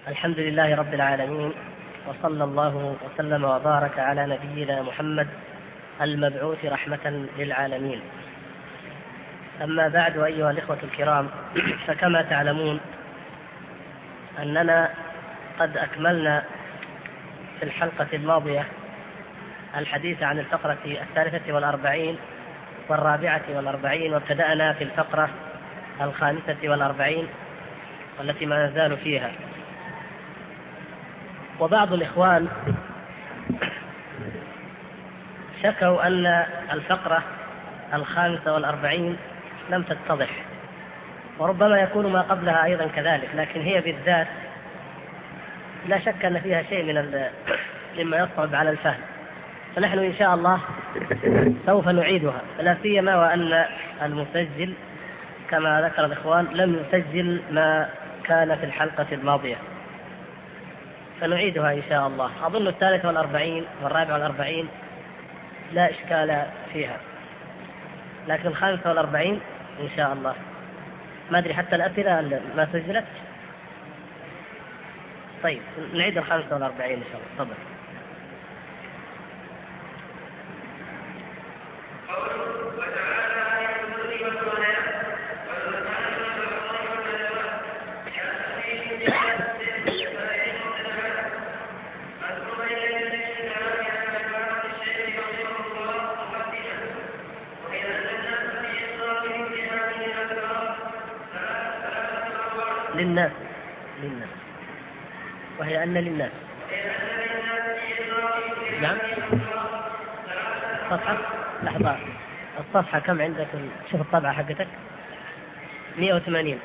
الحمد لله رب العالمين، وصلى الله وسلم وبارك على نبينا محمد المبعوث رحمة للعالمين. أما بعد، أيها الإخوة الكرام، فكما تعلمون أننا قد أكملنا في الحلقة الماضية الحديث عن الفقرة 43 و44، وابتدأنا في الفقرة 45 والتي ما نزال فيها. وبعض الإخوان شكوا أن الفقرة 45 لم تتضح، وربما يكون ما قبلها أيضا كذلك، لكن هي بالذات لا شك أن فيها شيء مما يصعب على الفهم، فنحن إن شاء الله سوف نعيدها، لا سيما وأن المسجل كما ذكر الإخوان لم يسجل ما كان في الحلقة الماضية، فنعيدها إن شاء الله. أظن 43 و44 لا إشكال فيها، لكن 45 إن شاء الله ما أدري حتى الأسئلة ما سجلت. طيب نعيد 45 إن شاء الله. تفضل. للناس وهي أن للناس. نعم. صفحة، لحظة، الصفحة كم عندك؟ شوف الطبعة حقتك. 180.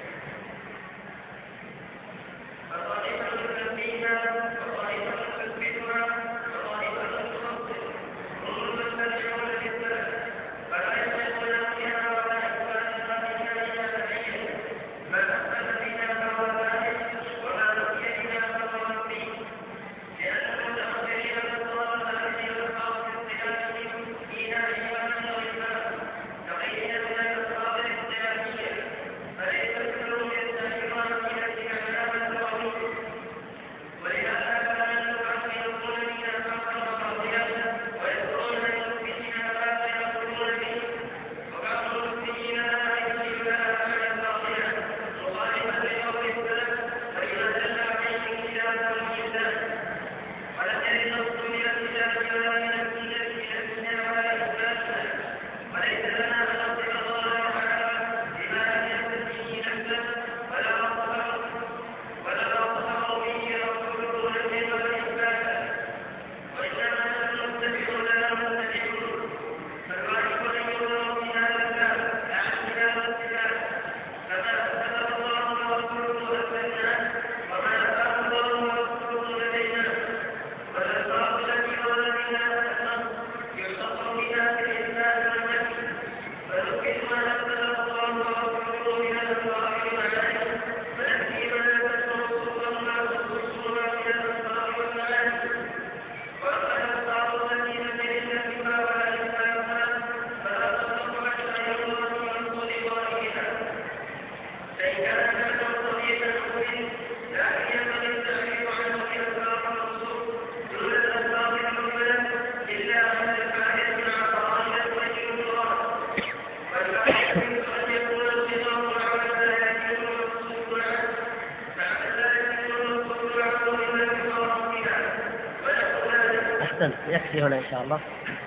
يكفي هنا إن شاء الله.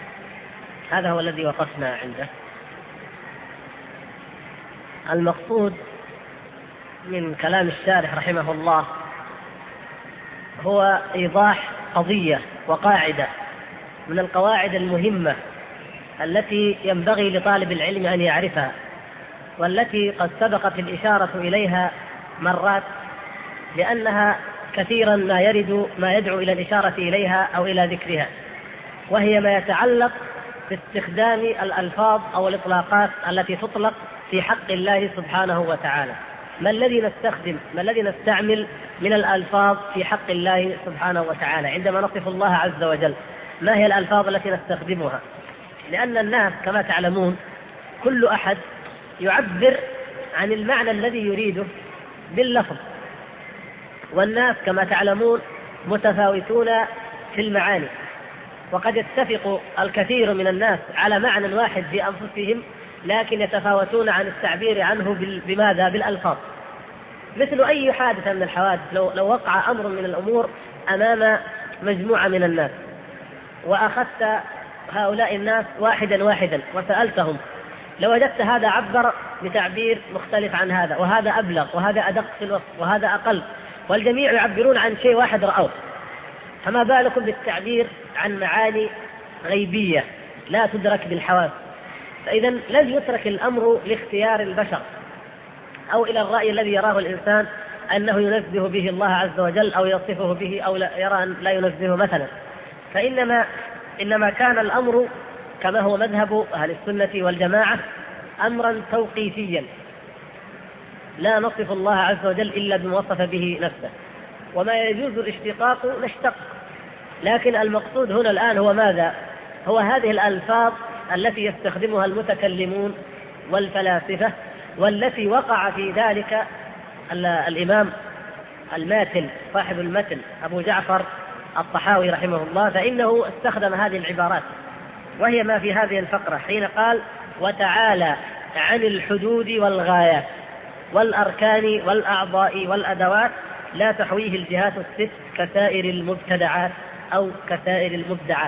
هذا هو الذي وقفنا عنده. المقصود من كلام الشارح رحمه الله هو إيضاح قضية وقاعدة من القواعد المهمة التي ينبغي لطالب العلم أن يعرفها، والتي قد سبقت الإشارة إليها مرات، لأنها كثيرا ما يدعو إلى الإشارة إليها أو إلى ذكرها، وهي ما يتعلق باستخدام الألفاظ أو الإطلاقات التي تطلق في حق الله سبحانه وتعالى. ما الذي نستعمل من الألفاظ في حق الله سبحانه وتعالى عندما نصف الله عز وجل؟ ما هي الألفاظ التي نستخدمها؟ لأن الناس كما تعلمون كل أحد يعبر عن المعنى الذي يريده باللفظ، والناس كما تعلمون متفاوتون في المعاني، وقد يتفق الكثير من الناس على معنى واحد في أنفسهم، لكن يتفاوتون عن التعبير عنه بماذا؟ بالألفاظ. مثل أي حادثة من الحوادث، لو وقع أمر من الأمور أمام مجموعة من الناس وأخذت هؤلاء الناس واحدا واحدا وسألتهم، لوجدت هذا عبر بتعبير مختلف عن هذا، وهذا أبلغ، وهذا أدق في الوصف، وهذا أقل، والجميع يعبرون عن شيء واحد رأوه. فما بالكم بالتعبير عن معاني غيبية لا تدرك بالحواس؟ فإذا لن يترك الأمر لاختيار البشر أو إلى الرأي الذي يراه الإنسان أنه ينزه به الله عز وجل أو يصفه به أو يرى أن لا ينزه مثلا، إنما كان الأمر كما هو مذهب أهل السنة والجماعة أمرا توقيفيا، لا نصف الله عز وجل إلا بما وصف به نفسه، وما يجوز الاشتقاق نشتق، لكن المقصود هنا الآن هو ماذا؟ هو هذه الألفاظ التي يستخدمها المتكلمون والفلاسفة، والتي وقع في ذلك الإمام الماتن صاحب المتن أبو جعفر الطحاوي رحمه الله، فإنه استخدم هذه العبارات، وهي ما في هذه الفقرة حين قال: وتعالى عن الحدود والغايات والأركان والأعضاء والأدوات لا تحويه الجهات الست كسائر المبتدعات أو كسائر المبدعات.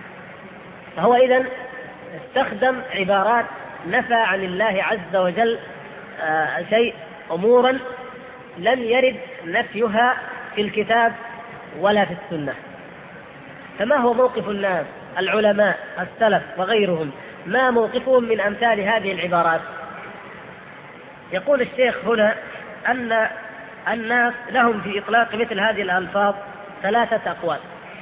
فهو إذن استخدم عبارات نفى عن الله عز وجل شيء، أمورا لم يرد نفيها في الكتاب ولا في السنة. فما هو موقف الناس العلماء السلف وغيرهم؟ ما موقفهم من أمثال هذه العبارات؟ يقول الشيخ هنا أن الناس لهم في إطلاق مثل هذه الألفاظ ثلاثة أقوال.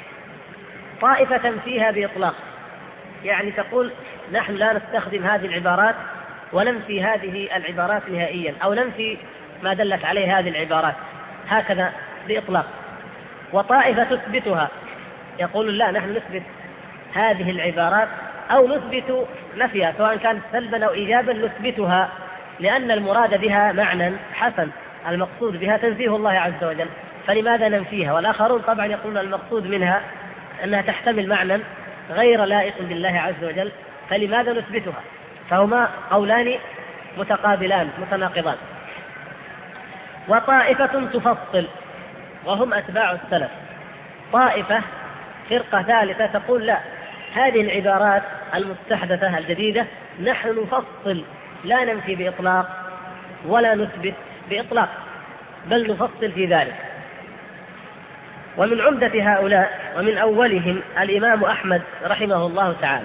طائفة فيها بإطلاق، يعني تقول نحن لا نستخدم هذه العبارات وننفي هذه العبارات نهائيا، أو ننفي ما دلت عليه هذه العبارات هكذا بإطلاق. وطائفة تثبتها، يقول لا، نحن نثبت هذه العبارات أو نثبت نفيها، سواء كانت سلبا أو إيجابا نثبتها، لأن المراد بها معنى حسن، المقصود بها تنزيه الله عز وجل، فلماذا ننفيها؟ والآخرون طبعا يقولون المقصود منها أنها تحتمل معنى غير لائق بالله عز وجل، فلماذا نثبتها؟ فهما قولان متقابلان متناقضان. وطائفة تفصل، وهم أتباع السلف. طائفة فرقة ثالثة تقول لا، هذه العبارات المستحدثة الجديدة نحن نفصل، لا ننفي بإطلاق ولا نثبت بإطلاق، بل نفصل في ذلك. ومن عمدة هؤلاء ومن أولهم الإمام أحمد رحمه الله تعالى،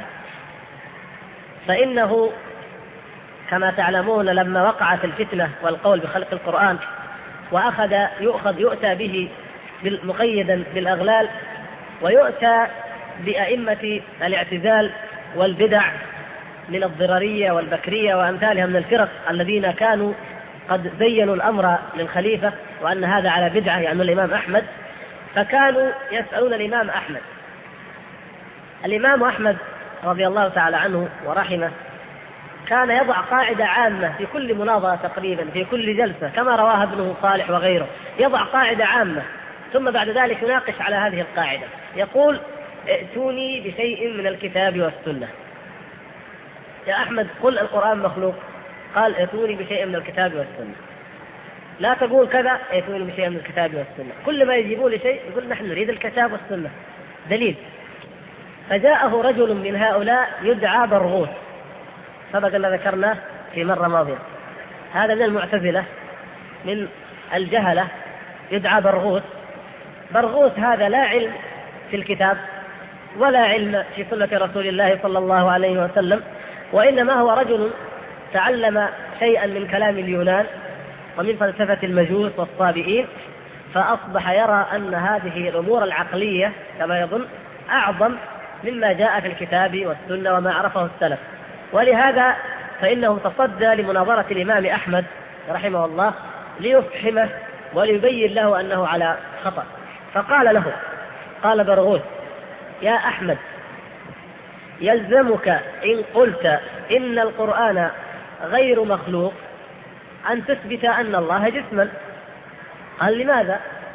فإنه كما تعلمون لما وقعت الفتنة والقول بخلق القرآن وأخذ يؤتى به مقيدا بالأغلال، ويؤتى بأئمة الاعتزال والبدع من الضررية والبكرية وأمثالها من الفرق الذين كانوا قد زينوا الأمر للخليفة وأن هذا على بدعة، يعني الإمام أحمد، فكانوا يسألون الإمام أحمد. الإمام أحمد رضي الله تعالى عنه ورحمه كان يضع قاعدة عامة في كل مناظرة تقريبا، في كل جلسة، كما رواها ابنه صالح وغيره، يضع قاعدة عامة ثم بعد ذلك يناقش على هذه القاعدة، يقول: ائتوني بشيء من الكتاب والسنة. يا أحمد قل القرآن مخلوق، قال: ائتوني بشيء من الكتاب والسنة. لا تقول كذا، ائتوني بشيء من الكتاب والسنة. كل ما يجيبون لشيء يقول نحن نريد الكتاب والسنة، دليل. فجاءه رجل من هؤلاء يدعى برغوث، سبق أن ذكرناه في مرة ماضية، هذا من المعتزلة من الجهلة، يدعى برغوث. برغوث هذا لا علم في الكتاب ولا علم في سنة رسول الله صلى الله عليه وسلم، وإنما هو رجل تعلم شيئا من كلام اليونان ومن فلسفة المجوس والصابئين، فأصبح يرى أن هذه الأمور العقلية كما يظن أعظم مما جاء في الكتاب والسنة وما عرفه السلف، ولهذا فإنه تصدى لمناظرة الإمام أحمد رحمه الله ليفحمه وليبين له أنه على خطأ. فقال له، قال برغوث: يا أحمد، يلزمك إن قلت إن القرآن غير مخلوق أن تثبت أن الله جسما. قال: لماذا؟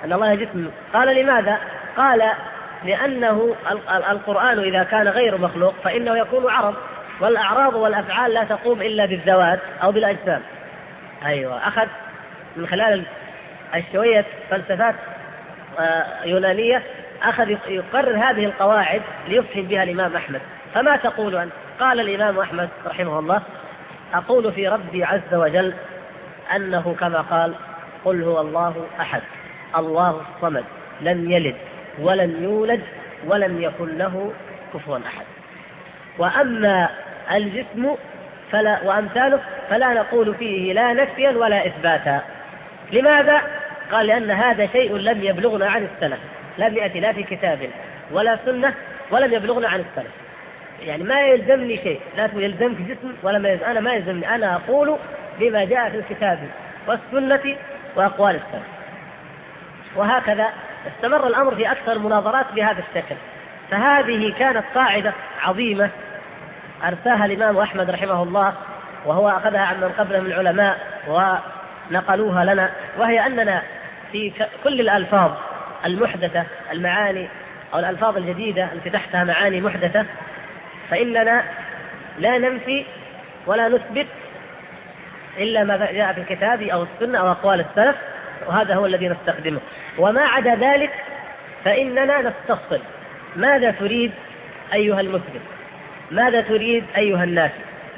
أن الله جسم. قال لماذا؟ قال لأنه القرآن إذا كان غير مخلوق فإنه يكون عرض، والأعراض والأفعال لا تقوم إلا بالذوات أو بالأجسام. أيوة، أخذ من خلال شوية فلسفات يونانية، أخذ يقرر هذه القواعد ليفهم بها الإمام أحمد. فما تقول أنت؟ قال الإمام أحمد رحمه الله: أقول في ربي عز وجل أنه كما قال: قل هو الله أحد الله الصمد لم يلد ولم يولد ولم يكن له كفوا أحد. وأما الجسم وأمثاله فلا نقول فيه لا نفيا ولا إثباتا. لماذا؟ قال: لأن هذا شيء لم يبلغنا عن السلف، لم يأتي لا في كتاب ولا سنة ولم يبلغنا عن السلف. يعني ما يلزمني شيء، لا يلزمك جسم ولا ما يلزم. أنا ما يلزمني، أنا أقول بما جاء في الكتاب والسنة وأقوال السلف. وهكذا استمر الأمر في أكثر المناظرات بهذا الشكل. فهذه كانت قاعدة عظيمة أرساها الإمام أحمد رحمه الله، وهو أخذها عن من قبله من العلماء ونقلوها لنا، وهي أننا في كل الألفاظ المحدثة، المعاني أو الألفاظ الجديدة التي تحتها معاني محدثة، فإننا لا ننفي ولا نثبت إلا ما جاء في الكتاب أو السنة أو أقوال السلف، وهذا هو الذي نستخدمه. وما عدا ذلك فإننا نستفصل: ماذا تريد أيها المسلم؟ ماذا تريد أيها الناس؟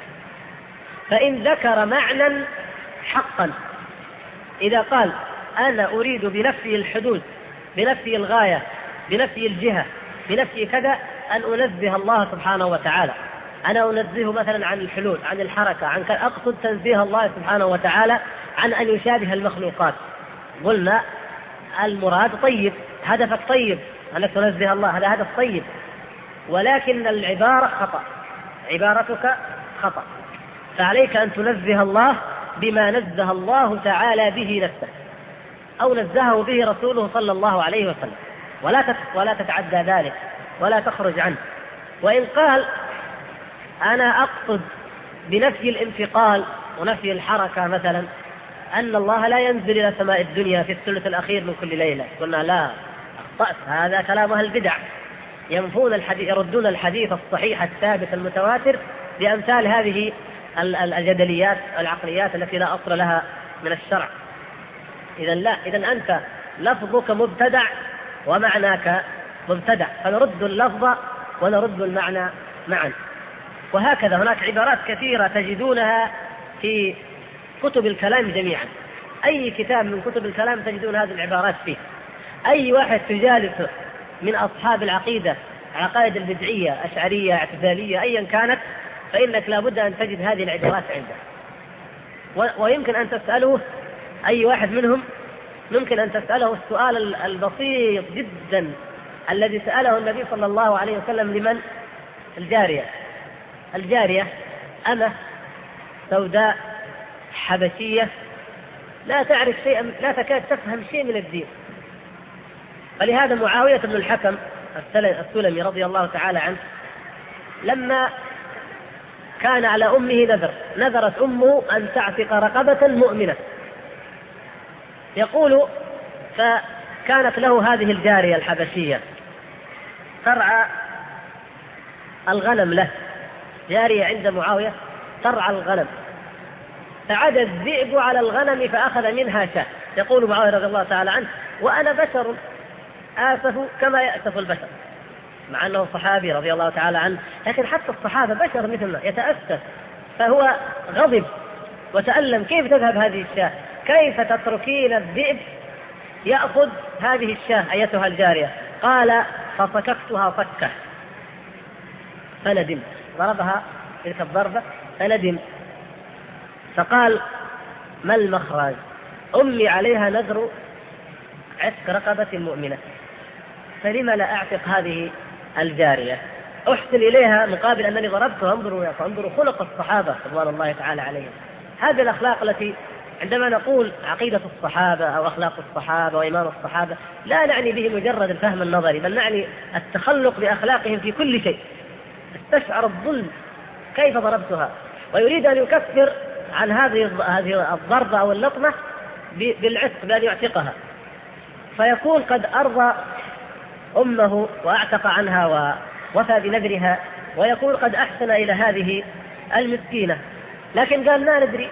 فإن ذكر معنى حقا، إذا قال: أنا أريد بنفي الحدود، بنفي الغاية، بنفي الجهة، بنفي كذا، أن أنزه الله سبحانه وتعالى، أنا أنزه مثلا عن الحلول، عن الحركة، عن أقصد تنزيه الله سبحانه وتعالى عن أن يشابه المخلوقات. قلنا المراد طيب، هدفك طيب، أنك تنزه الله، هذا هدف طيب، ولكن العبارة خطأ، عبارتك خطأ. فعليك أن تنزه الله بما نزه الله تعالى به نفسه أو نزهه به رسوله صلى الله عليه وسلم، ولا تتعدى ذلك ولا تخرج عنه. وإن قال: أنا أقصد بنفي الانتقال ونفي الحركة مثلا أن الله لا ينزل إلى سماء الدنيا في الثلث الأخير من كل ليلة، قلنا: لا، أخطأت، هذا كلام أهل البدع، ينفون الحديث، يردون الحديث الصحيح الثابت المتواتر بأمثال هذه الجدليات العقليات التي لا أصل لها من الشرع. إذن لا، إذن أنت لفظك مبتدع ومعناك مبتدع، فنرد اللفظ ونرد المعنى معا. وهكذا هناك عبارات كثيرة تجدونها في كتب الكلام جميعا، أي كتاب من كتب الكلام تجدون هذه العبارات فيه. أي واحد تجالسه من أصحاب العقيدة، عقائد البدعية، أشعرية، اعتزالية، أيا كانت، فإنك لابد أن تجد هذه العبارات عنده. ويمكن أن تسأله أي واحد منهم، ممكن أن تسأله السؤال البسيط جدا الذي سأله النبي صلى الله عليه وسلم لمن؟ الجارية أمة سوداء حبشية لا تعرف شيئا، لا تكاد تفهم شيء من الدين. فلهذا معاوية بن الحكم السلمي رضي الله تعالى عنه لما كان على أمه نذرت أمه أن تعتق رقبة مؤمنة، يقول: فكانت له هذه الجارية الحبشية ترعى الغنم له، جارية عند معاوية ترعى الغنم، فعاد الذئب على الغنم فأخذ منها شاة. يقول معاوية رضي الله تعالى عنه: وأنا بشر آسف كما يأسف البشر، مع أنه صحابي رضي الله تعالى عنه، لكن حتى الصحابة بشر مثلنا يتأسف. فهو غضب وتألم: كيف تذهب هذه الشاة؟ كيف تتركين الذئب يأخذ هذه الشاة أيتها الجارية؟ قال: فصككتها صكة، فندم، ضربها تلك الضربة فندم، فقال: ما المخرج؟ أمي عليها نذر عتق رقبة مؤمنة، فلما لا أعتق هذه الجارية؟ أحسن إليها مقابل أنني ضربتها. انظروا خلق الصحابة رضوان الله تعالى عليهم. هذه الأخلاق التي عندما نقول عقيدة الصحابة أو أخلاق الصحابة وإيمان الصحابة لا نعني به مجرد الفهم النظري، بل نعني التخلق بأخلاقهم في كل شيء. استشعر الظلم كيف ضربتها، ويريد أن يكفر عن هذه الضربة أو اللطمة بالعتق، بأن يعتقها. فيكون قد أرضى أمه وأعتق عنها ووفى بنذرها، ويكون قد أحسن إلى هذه المسكينة، لكن قال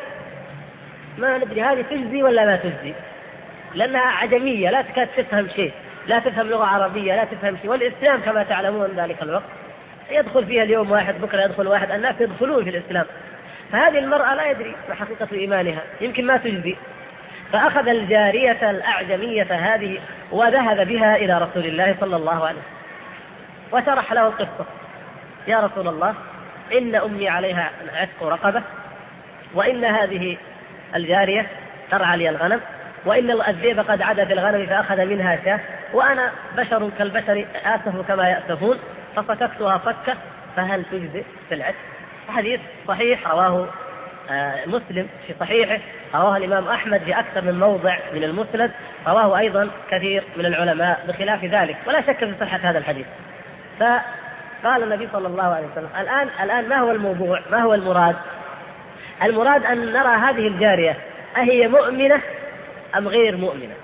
ما ندري هذه تجزي ولا ما تجزي، لأنها عجمية لا تكاد تفهم شيء، لا تفهم لغة عربية، لا تفهم شيء. والإسلام كما تعلمون ذلك الوقت يدخل فيها اليوم واحد، بكرة يدخل واحد، الناس يدخلون في الإسلام. فهذه المرأة لا يدري ما حقيقة إيمانها، يمكن ما تجزي. فأخذ الجارية الأعجمية هذه وذهب بها إلى رسول الله صلى الله عليه وسلم وشرح له القصة: يا رسول الله، إن أمي عليها عتق رقبة، وإن هذه الجارية ترعى لي الغنم، وإن الذئب قد عدا في الغنم فأخذ منها شاة، وأنا بشر كالبشر آسف كما يأسفون، فصككتها صكة، فهل تجزئ في العتق؟ حديث صحيح رواه مسلم في صحيحه، رواه الإمام أحمد في أكثر من موضع من المسند، رواه أيضا كثير من العلماء بخلاف ذلك، ولا شك في صحة هذا الحديث. فقال النبي صلى الله عليه وسلم: الآن ما هو الموضوع؟ ما هو المراد؟ المراد أن نرى هذه الجارية أهي مؤمنة أم غير مؤمنة.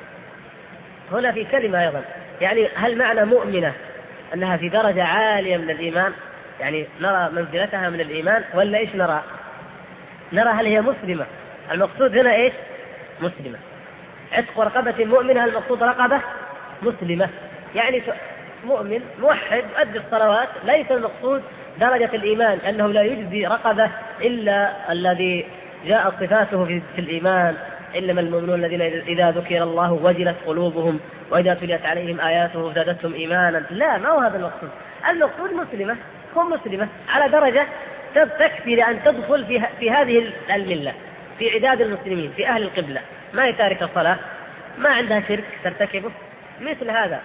هنا في كلمة أيضا، يعني هل معنى مؤمنة أنها في درجة عالية من الإيمان، يعني نرى منزلتها من الإيمان، ولا إيش نرى هل هي مسلمة؟ المقصود هنا إيش؟ مسلمة. عتق رقبة مؤمنة، المقصود رقبة مسلمة، يعني مؤمن موحد يؤدي الصلوات، ليس المقصود درجة الإيمان، أنه لا يجزي رقبة إلا الذي جاءت صفاته في الإيمان: إنما المؤمنون الذين إذا ذكر الله وجلت قلوبهم وإذا تليت عليهم آياته زادتهم إيمانا. لا، ما هو هذا المقصود. المقصود مسلمة، تكون مسلمة على درجة تكفي لأن تدخل في هذه الملة، في عداد المسلمين، في أهل القبلة، ما يتارك الصلاة، ما عندها شرك ترتكبه، مثل هذا.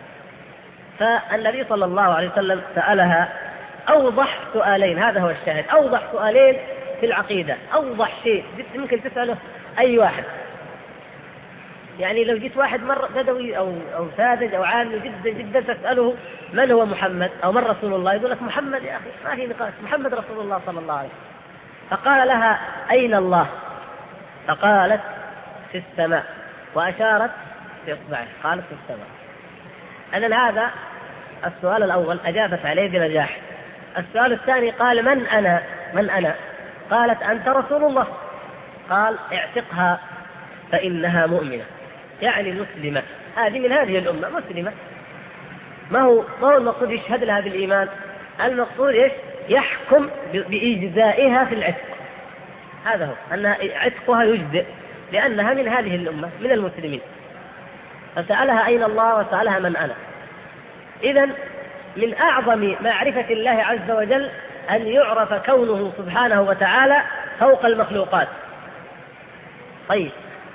فالنبي صلى الله عليه وسلم سألها أوضح سؤالين، هذا هو الشاهد، أوضح سؤالين في العقيدة، أوضح شيء ممكن تسأله أي واحد. يعني لو جيت واحد مرة بدوي أو ساذج أو عامي جدا جدا تسأله من هو محمد أو من رسول الله، يقول لك محمد يا أخي، ما في نقاش، محمد رسول الله صلى الله عليه وسلم. فقال لها: أين الله؟ فقالت: في السماء، وأشارت بإصبعها، قالت: في السماء. أن هذا السؤال الأول أجابت عليه بنجاح. السؤال الثاني قال: من أنا؟ قالت: أنت رسول الله. قال: اعتقها فإنها مؤمنة، يعني مسلمة، هذه من هذه الأمة مسلمة. ما هو المقصود يشهد لها بالإيمان، المقصود إيش؟ يحكم بإجزائها في العتق، هذا هو، أن عتقها يجزئ لأنها من هذه الأمة من المسلمين. فسألها: أين الله؟ وسألها: من أنا؟ إذن من أعظم معرفة الله عز وجل أن يعرف كونه سبحانه وتعالى فوق المخلوقات. طيب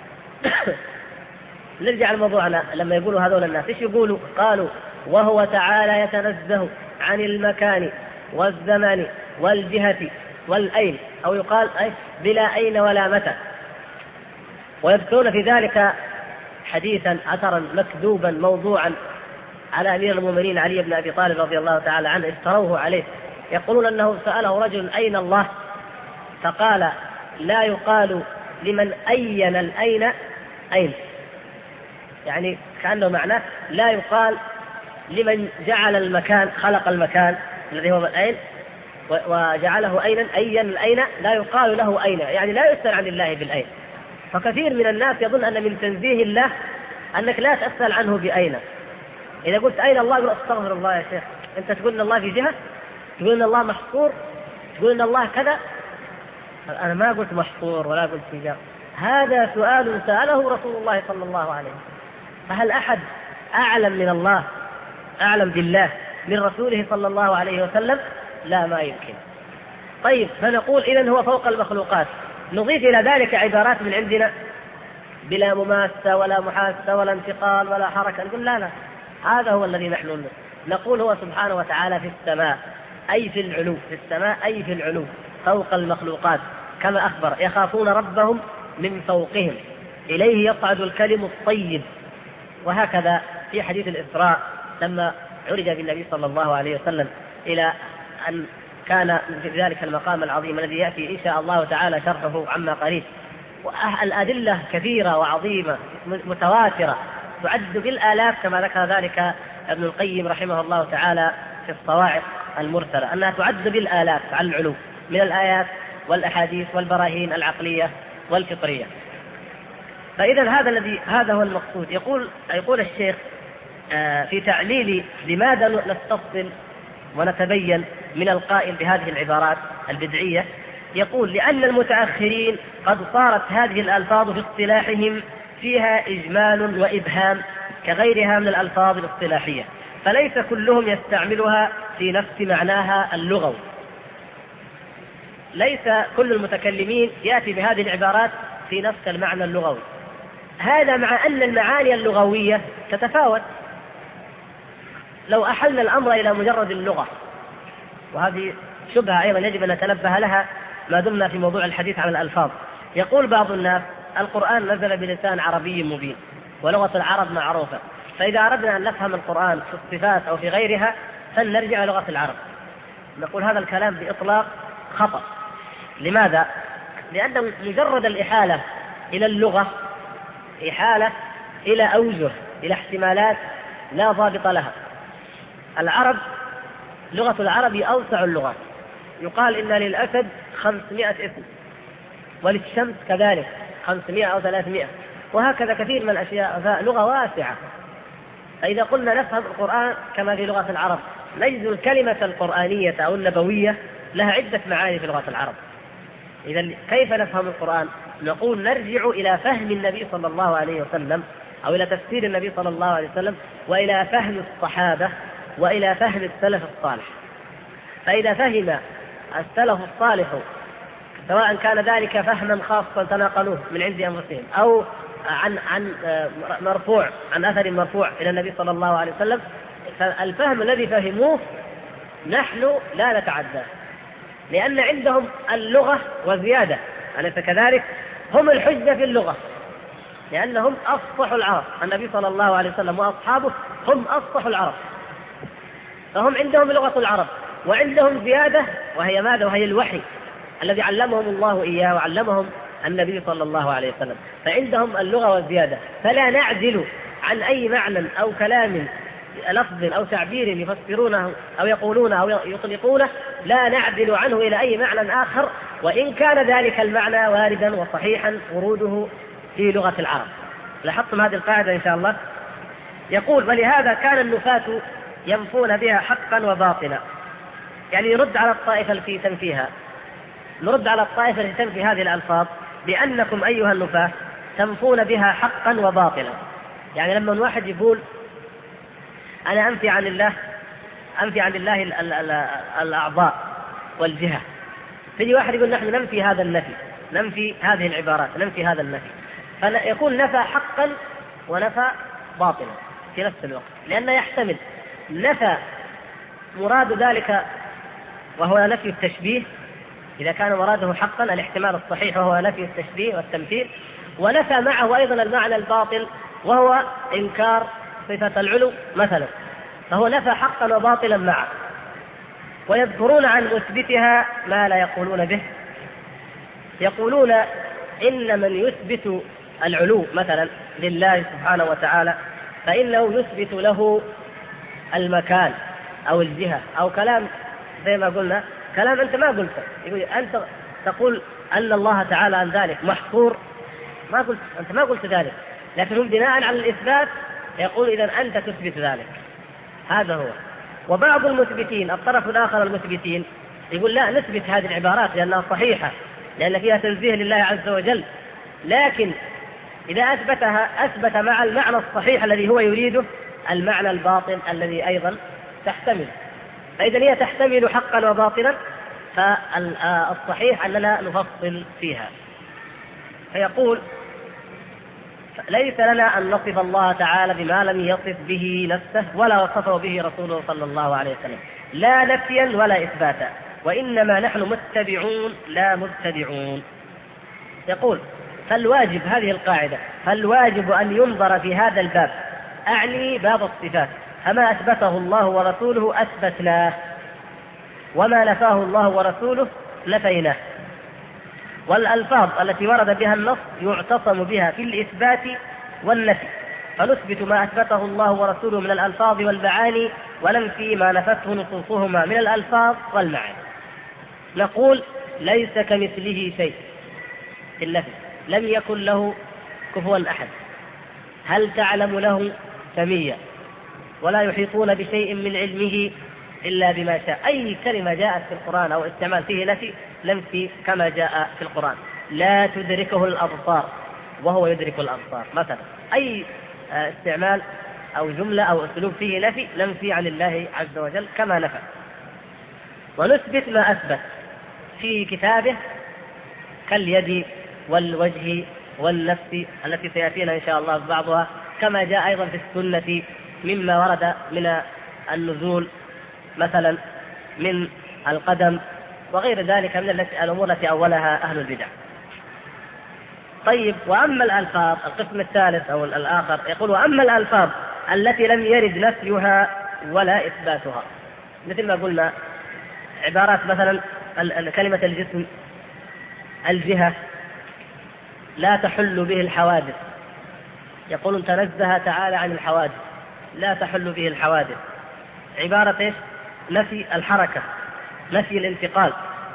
نرجع لموضوعنا. لما يقولوا هذول الناس إيش يقولوا؟ قالوا: وهو تعالى يتنزه عن المكان والزمان والجهة والأين، أو يقال بلا أين ولا متى. ويذكرون في ذلك حديثا أثرا مكذوبا موضوعا على أمير المؤمنين علي بن أبي طالب رضي الله تعالى عنه، افتروه عليه. يقولون أنه سأله رجل: أين الله؟ فقال: لا يقال لمن أين الأين أين، يعني كأنه معناه لا يقال لمن جعل المكان، خلق المكان الذي هو الأين وجعله أين، أين الأين، لا يقال له أين، يعني لا يسأل عن الله بالأين. فكثير من الناس يظن أن من تنزيه الله أنك لا تسأل عنه بأين. إذا قلت أين الله يقول: استغفر الله يا شيخ، أنت تقول أن الله في جهة، تقول أن الله محصور، تقول أن الله كذا. أنا ما قلت محصور ولا قلت في جهة، هذا سؤال سأله رسول الله صلى الله عليه وسلم. فهل أحد أعلم من الله، أعلم بالله من رسوله صلى الله عليه وسلم؟ لا، ما يمكن. طيب، فنقول إذن هو فوق المخلوقات. نضيف إلى ذلك عبارات من عندنا: بلا مماسة ولا محاسة ولا انتقال ولا حركة. نقول لا، هذا هو الذي نحن نقول هو سبحانه وتعالى في السماء، أي في العلو، في السماء أي في العلو فوق المخلوقات، كما أخبر: يخافون ربهم من فوقهم، إليه يصعد الكلم الطيب. وهكذا في حديث الإسراء لما عرج بالنبي صلى الله عليه وسلم إلى أن كان في ذلك المقام العظيم الذي يأتي إن شاء الله تعالى شرحه عما قريب. والأدلة كثيرة وعظيمة متواترة تعد بالآلاف كما ذكر ذلك ابن القيم رحمه الله تعالى في الصواعق المرسلة، أنها تعد بالآلاف على العلو من الآيات والأحاديث والبراهين العقلية والفطرية. فإذا هذا هو المقصود. يقول الشيخ في تعليل لماذا نستفصل ونتبين من القائل بهذه العبارات البدعية، يقول: لأن المتأخرين قد صارت هذه الألفاظ في اصطلاحهم فيها إجمال وإبهام كغيرها من الألفاظ الاصطلاحية، فليس كلهم يستعملها في نفس معناها اللغوي. ليس كل المتكلمين يأتي بهذه العبارات في نفس المعنى اللغوي، هذا مع أن المعاني اللغوية تتفاوت. لو أحلنا الأمر إلى مجرد اللغة، وهذه شبهة أيضا يجب أن نتنبه لها ما دمنا في موضوع الحديث عن الألفاظ. يقول بعض الناس: القرآن نزل بلسان عربي مبين ولغة العرب معروفة، فإذا أردنا أن نفهم القرآن في الصفات أو في غيرها فلنرجع لغة العرب. نقول هذا الكلام بإطلاق خطأ. لماذا؟ لأن مجرد الإحالة إلى اللغة إحالة إلى أوجه، إلى احتمالات لا ضابط لها. العرب لغة العرب أوسع اللغات، يقال إن للأسد 500 اسم، وللشمس كذلك 500 أو 300، وهكذا كثير من الأشياء، فلغة واسعة. فإذا قلنا نفهم القرآن كما في لغة العرب، نجد الكلمة القرآنية أو النبوية لها عدة معاني في لغة العرب. إذا كيف نفهم القرآن؟ نقول نرجع إلى فهم النبي صلى الله عليه وسلم، أو إلى تفسير النبي صلى الله عليه وسلم، وإلى فهم الصحابة، وإلى فهم السلف الصالح. فإذا فهم السلف الصالح سواء كان ذلك فهما خاصا تناقلوه من عند أنفسهم، أو عن مرفوع، عن أثر مرفوع إلى النبي صلى الله عليه وسلم، فالفهم الذي فهموه نحن لا نتعداه، لأن عندهم اللغة وزيادة، أليس كذلك؟ هم الحجة في اللغة، لأنهم أفصح العرب. النبي صلى الله عليه وسلم وأصحابه هم أفصح العرب، فهم عندهم لغة العرب، وعندهم زيادة، وهي ماذا؟ وهي الوحي الذي علمهم الله إياه وعلمهم النبي صلى الله عليه وسلم. فعندهم اللغة والزيادة، فلا نعدل عن أي معنى أو كلام لفظ أو تعبير يفسرونه أو يقولونه أو يطلقونه، لا نعدل عنه إلى أي معنى آخر، وإن كان ذلك المعنى واردا وصحيحا وروده في لغة العرب. لاحظتم هذه القاعدة إن شاء الله؟ يقول: ولهذا كان النفاة ينفون بها حقا وباطلا. يعني يرد على الطائفة التي تنفيها، نرد على الطائفة التي تنفي هذه الألفاظ بأنكم أيها النفاة تنفون بها حقا وباطلا. يعني لما واحد يقول أنا أنفي عن الله الأعضاء والجهة، فيجي واحد يقول نحن ننفي هذا النفي، ننفي هذه العبارات، ننفي هذا النفي، فيكون نفى حقا ونفى باطلا في نفس الوقت، لأنه يحتمل نفى مراد ذلك وهو نفي التشبيه، إذا كان مراده حقا الاحتمال الصحيح وهو نفي التشبيه والتمثيل، ونفى معه أيضا المعنى الباطل وهو إنكار صفة العلو مثلا، فهو نفى حقا وباطلا معه. ويذكرون عن مثبتها ما لا يقولون به، يقولون إن من يثبت العلو مثلا لله سبحانه وتعالى فإنه يثبت له المكان أو الجهة أو كلام زي ما قلنا، كلام أنت ما قلته. يقول أنت تقول أن الله تعالى عن ذلك محصور، ما قلت، أنت ما قلت ذلك، لكن هم بناء على الإثبات يقول إذن أنت تثبت ذلك. هذا هو. وبعض المثبتين الطرف الآخر المثبتين يقول لا، نثبت هذه العبارات لأنها صحيحة، لأن فيها تنزيه لله عز وجل، لكن إذا أثبتها أثبت مع المعنى الصحيح الذي هو يريده المعنى الباطل الذي أيضا تحتمل. فإذا هي تحتمل حقا وباطلا، فالصحيح أننا نفصل فيها. فيقول ليس لنا أن نصف الله تعالى بما لم يصف به نفسه ولا وصفه به رسوله صلى الله عليه وسلم، لا نفيا ولا إثباتا، وإنما نحن متبعون لا مبتدعون. يقول فالواجب، هذه القاعدة، فالواجب أن ينظر في هذا الباب، أعني باب الصفات، فما أثبته الله ورسوله أثبتناه، وما نفاه الله ورسوله نفيناه. والألفاظ التي ورد بها النص يعتصم بها في الإثبات والنفي، فنثبت ما أثبته الله ورسوله من الألفاظ والمعاني، وننفي ما نفته نصوصهما من الألفاظ والمعاني. نقول ليس كمثله شيء في النفي، لم يكن له كفوا أحد، هل تعلم له سميا، ولا يحيطون بشيء من علمه إلا بما شاء. أي كلمة جاءت في القرآن أو استعمال فيه نفي ننفي كما جاء في القرآن. لا تدركه الأبصار وهو يدرك الأبصار مثلا. أي استعمال أو جملة أو أسلوب فيه نفي ننفي عن الله عز وجل كما نفى. ونثبت ما أثبت في كتابه كاليد والوجه والنفس التي سيأتينا إن شاء الله بعضها، كما جاء أيضا في السنة مما ورد من النزول مثلا من القدم وغير ذلك من الأمور التي أولها أهل البدع. طيب، وأما الألفاظ القسم الثالث أو الآخر يقول: وأما الألفاظ التي لم يرد نفيها ولا إثباتها، مثل ما قلنا عبارات مثلا كلمة الجسم، الجهة، لا تحل به الحوادث، يقول تنزه تعالى عن الحوادث، لا تحل به الحوادث. عبارة إيش؟ نفي الحركة، نفي الانتقال.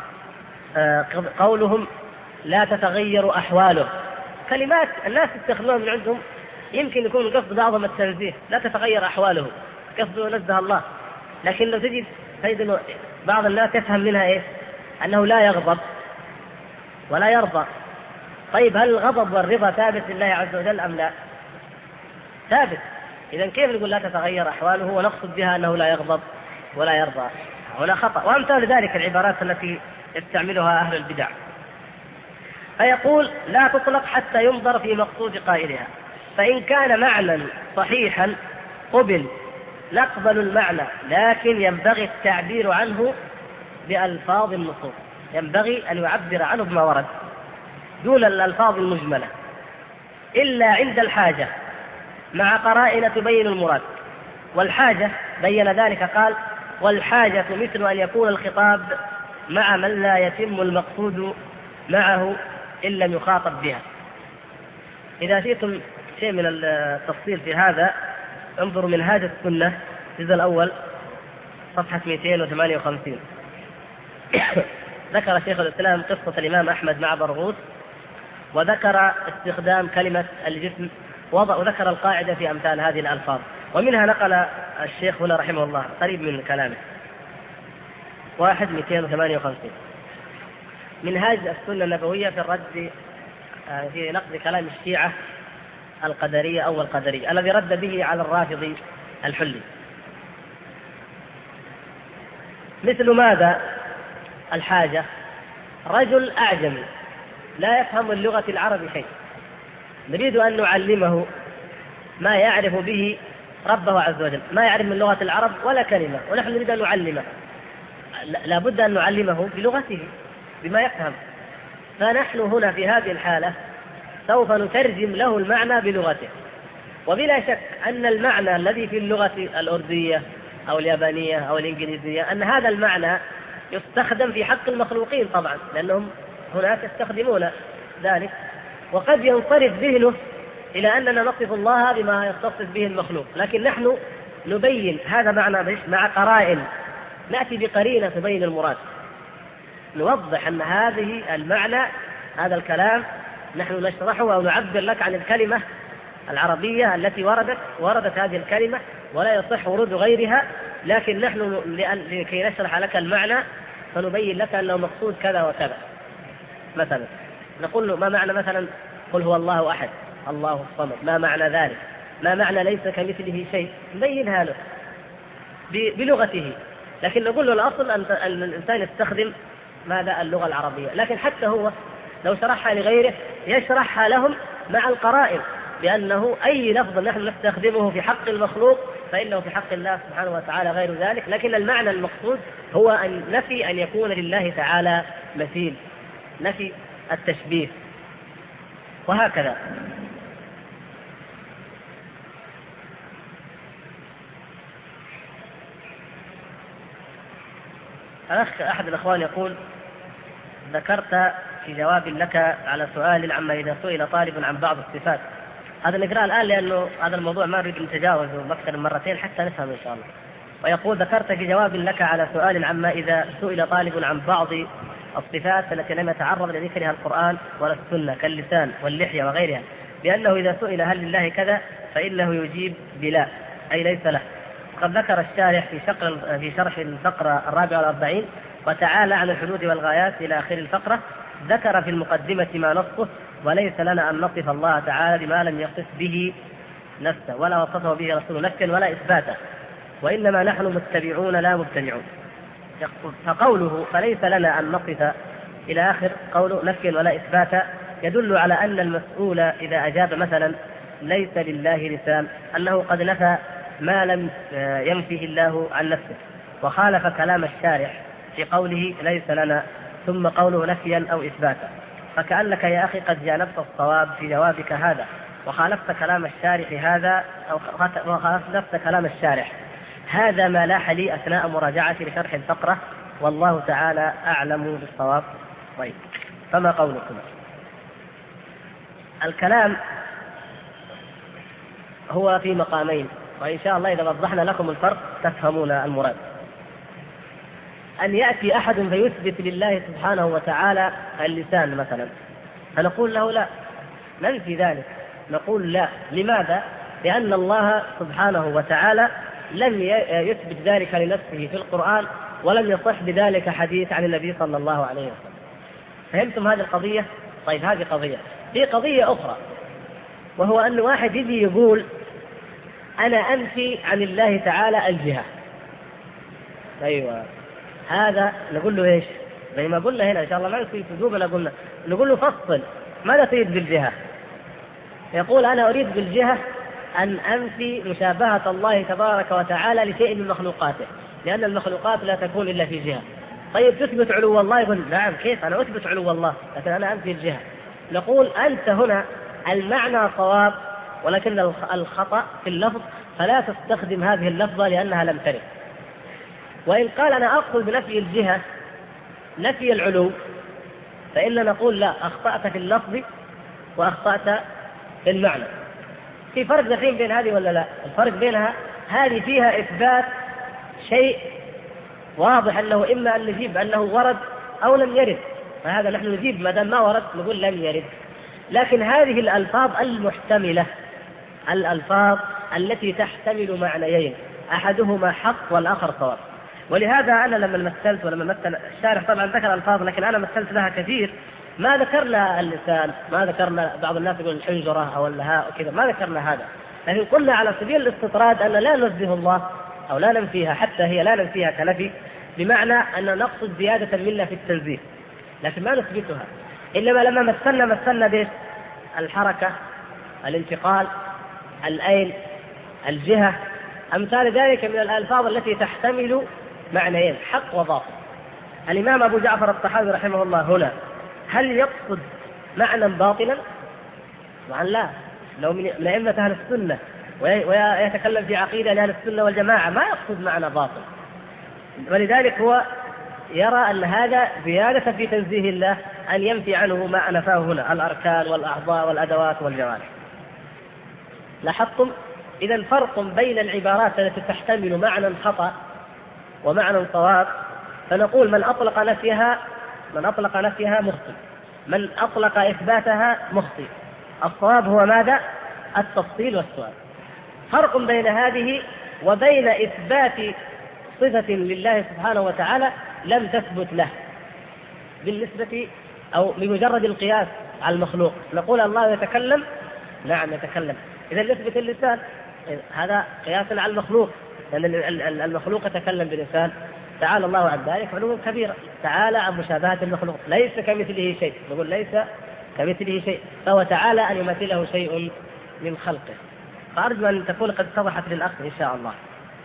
قولهم لا تتغير أحواله، كلمات الناس يستخدمون من عندهم، يمكن يكون القصد بعضهم التنزيه، لا تتغير أحواله، قصده نزه الله. لكن لو تجد بعض الناس يفهم منها إيه؟ أنه لا يغضب ولا يرضى. طيب، هل الغضب والرضا ثابت لله عز وجل أم لا؟ ثابت. إذن كيف نقول لا تتغير أحواله ونقصد بها أنه لا يغضب ولا يرضى؟ هنا خطأ. وأمثال ذلك العبارات التي يستعملها أهل البدع. فيقول: لا تطلق حتى ينظر في مقصود قائلها، فإن كان معنى صحيحا قبل نقبل المعنى، لكن ينبغي التعبير عنه بألفاظ النصوص، ينبغي أن يعبر عنه بما ورد دون الألفاظ المجملة، إلا عند الحاجة مع قرائن تبين المراد. والحاجة بين ذلك قال: والحاجة مثل أن يكون الخطاب مع من لا يتم المقصود معه إن لم يخاطب بها. إذا شئتم شيء من التفصيل في هذا انظروا منهاج السنة الجزء الأول صفحة 258. ذكر شيخ الإسلام قصة الإمام أحمد مع برغوث، وذكر استخدام كلمة الجسم، وذكر القاعدة في أمثال هذه الألفاظ، ومنها نقل الشيخ هنا رحمه الله قريب من كلامه. 258 منهاج السنة النبوية في الرد في نقد كلام الشيعة القدرية أو القدرية الذي رد به على الرافضي الحلي. مثل ماذا؟ الحاجة: رجل أعجمي لا يفهم اللغة العربية شيء، نريد أن نعلمه ما يعرف به ربه عز وجل، ما يعرف من لغة العرب ولا كلمة، ونحن نريد أن نعلمه، لا بد أن نعلمه بلغته بما يفهم. فنحن هنا في هذه الحالة سوف نترجم له المعنى بلغته، وبلا شك أن المعنى الذي في اللغة الأردية أو اليابانية أو الإنجليزية أن هذا المعنى يستخدم في حق المخلوقين طبعا، لأنهم هناك يستخدمون ذلك، وقد ينصرف ذهنه إلى أننا نصف الله بما يتصف به المخلوق، لكن نحن نبين هذا معنى مع قرائن، نأتي بقرينة تبين المراد، نوضح أن هذه المعنى هذا الكلام نحن نشرحه أو نعبر لك عن الكلمة العربية التي وردت هذه الكلمة ولا يصح ورود غيرها، لكن نحن لكي نشرح لك المعنى فنبين لك أنه مقصود كذا وكذا. مثلا نقول له: ما معنى مثلا قل هو الله أحد الله الصمد، ما معنى ذلك؟ ما معنى ليس كمثله شيء؟ نبينها له بلغته، لكن نقول له الأصل أن الإنسان يستخدم ماذا؟ اللغة العربية. لكن حتى هو لو شرحها لغيره يشرحها لهم مع القرائن، لأنه أي لفظ نحن نستخدمه في حق المخلوق فإنه في حق الله سبحانه وتعالى غير ذلك، لكن المعنى المقصود هو أن نفي أن يكون لله تعالى مثيل، نفي التشبيه، وهكذا. أحد الأخوان يقول: ذكرت في جواب لك على سؤال عما إذا سئل طالب عن بعض الصفات هذا نقرأ الآن لأنه هذا الموضوع ما نريد نتجاوزه أكثر من مرتين حتى نفهم إن شاء الله. ويقول: ذكرت في جواب لك على سؤال عما إذا سئل طالب عن بعض الصفات التي لم يتعرض لذكرها القرآن ولا السنة كاللسان واللحية وغيرها، بأنه إذا سئل هل لله كذا فإنه يجيب بلا، أي ليس له. قد ذكر الشارح في شرح الفقرة 44 وتعالى عن الحدود والغايات إلى آخر الفقرة، ذكر في المقدمة ما نصه: وليس لنا أن نصف الله تعالى بما لم يصف به نفسه ولا وصفه به رسول نفسا ولا إثباتا، وإنما نحن متبعون لا مبتدعون. فقوله فليس لنا أن نصف إلى آخر قوله نفيا ولا إثباتا يدل على أن المسؤول إذا أجاب مثلا ليس لله لسان أنه قد نفى ما لم ينفه الله عن نفسه، وخالف كلام الشارح في قوله ليس لنا ثم قوله نفيا أو إثباتا. فكأنك يا أخي قد جانبت الصواب في جوابك هذا وخالفت كلام الشارح هذا، أو وخالفت كلام الشارح هذا ما لاح لي أثناء مراجعتي لشرح الفقرة، والله تعالى أعلم بالصواب. طيب، فما قولكم؟ الكلام هو في مقامين، وإن شاء الله إذا وضحنا لكم الفرق تفهمون المراد. أن يأتي أحد فيثبت لله سبحانه وتعالى اللسان مثلا، فنقول له لا، ننفي ذلك، نقول لا. لماذا؟ لأن الله سبحانه وتعالى لم يثبت ذلك لنفسه في القرآن، ولم يصح بذلك حديث عن النبي صلى الله عليه وسلم. فهمتم هذه القضية؟ طيب، هذه قضية. في قضية أخرى، وهو أن واحد يجي يقول أنا أنفي عن الله تعالى الجهة. أيوة، هذا نقول له إيش؟ زي ما قلنا هنا إن شاء الله ما نسوي تجوبنا، قلنا نقول له فصل، ماذا تريد بالجهة؟ يقول أنا أريد بالجهة أن أنفي مشابهة الله تبارك وتعالى لشيء من مخلوقاته، لأن المخلوقات لا تكون إلا في جهة. طيب تثبت علو الله؟ يقول نعم، كيف أنا أثبت علو الله لكن أنا أنفي الجهة؟ نقول أنت هنا المعنى صواب، ولكن الخطأ في اللفظ، فلا تستخدم هذه اللفظة لأنها لم ترد. وإن قال أنا أقصد بنفي الجهة نفي العلو، فإن نقول لا، أخطأت في اللفظ وأخطأت في المعنى. في فرق دقيق بين هذه ولا لا؟ الفرق بينها هذه فيها إثبات شيء واضح أنه إما أن نجيب أنه ورد أو لم يرد، فهذا نحن نجيب ما دام ما ورد نقول لم يرد. لكن هذه الألفاظ المحتملة، الألفاظ التي تحتمل معنيين أحدهما حق والآخر صواب. ولهذا أنا لما مثلت، ولما مثل الشارح طبعا ذكر ألفاظ لكن أنا مثلت لها كثير، ما ذكرنا اللسان، ما ذكرنا، بعض الناس يقول الحنجرة أو اللهاء وكذا، ما ذكرنا هذا، لكن قلنا على سبيل الاستطراد أن لا ننزه الله أو لا ننفيها، حتى هي لا ننفيها كنفي، بمعنى أن نقصد زيادة منا في التنزيه لكن ما نثبتها. إنما لما مثلنا به الحركة، الانتقال، الأين، الجهة، أمثال ذلك من الألفاظ التي تحتمل معنيين حق وباطل. الإمام أبو جعفر الطحاوي رحمه الله هنا هل يقصد معنى باطلا؟ طبعا لا، لو من أئمة أهل السنة ويتكلم في عقيدة لأهل السنة والجماعة ما يقصد معنى باطل، ولذلك هو يرى أن هذا زيادة في تنزيه الله أن ينفي عنه ما نفاه هنا، الأركان والأعضاء والأدوات والجوارح. لاحظتم؟ إذا فرق بين العبارات التي تحتمل معنى خطأ ومعنى صواب، فنقول من أطلق نفيها مخطئ، من أطلق إثباتها مخطئ. الصواب هو ماذا؟ التفصيل والسؤال. فرق بين هذه وبين إثبات صفة لله سبحانه وتعالى لم تثبت له بالنسبة أو بمجرد القياس على المخلوق. نقول الله يتكلم، نعم يتكلم، إذا نثبت اللسان هذا قياس على المخلوق، لأن المخلوق يتكلم بلسان. تعالى الله عن ذلك علوا كبيرا، تعالى عن مشابهة المخلوق، ليس كمثله شيء، نقول ليس كمثله شيء، فهو تعالى أن يمثله شيء من خلقه. فأرجو أن تكون قد اتضحت للأخ إن شاء الله.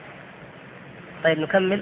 طيب نكمل.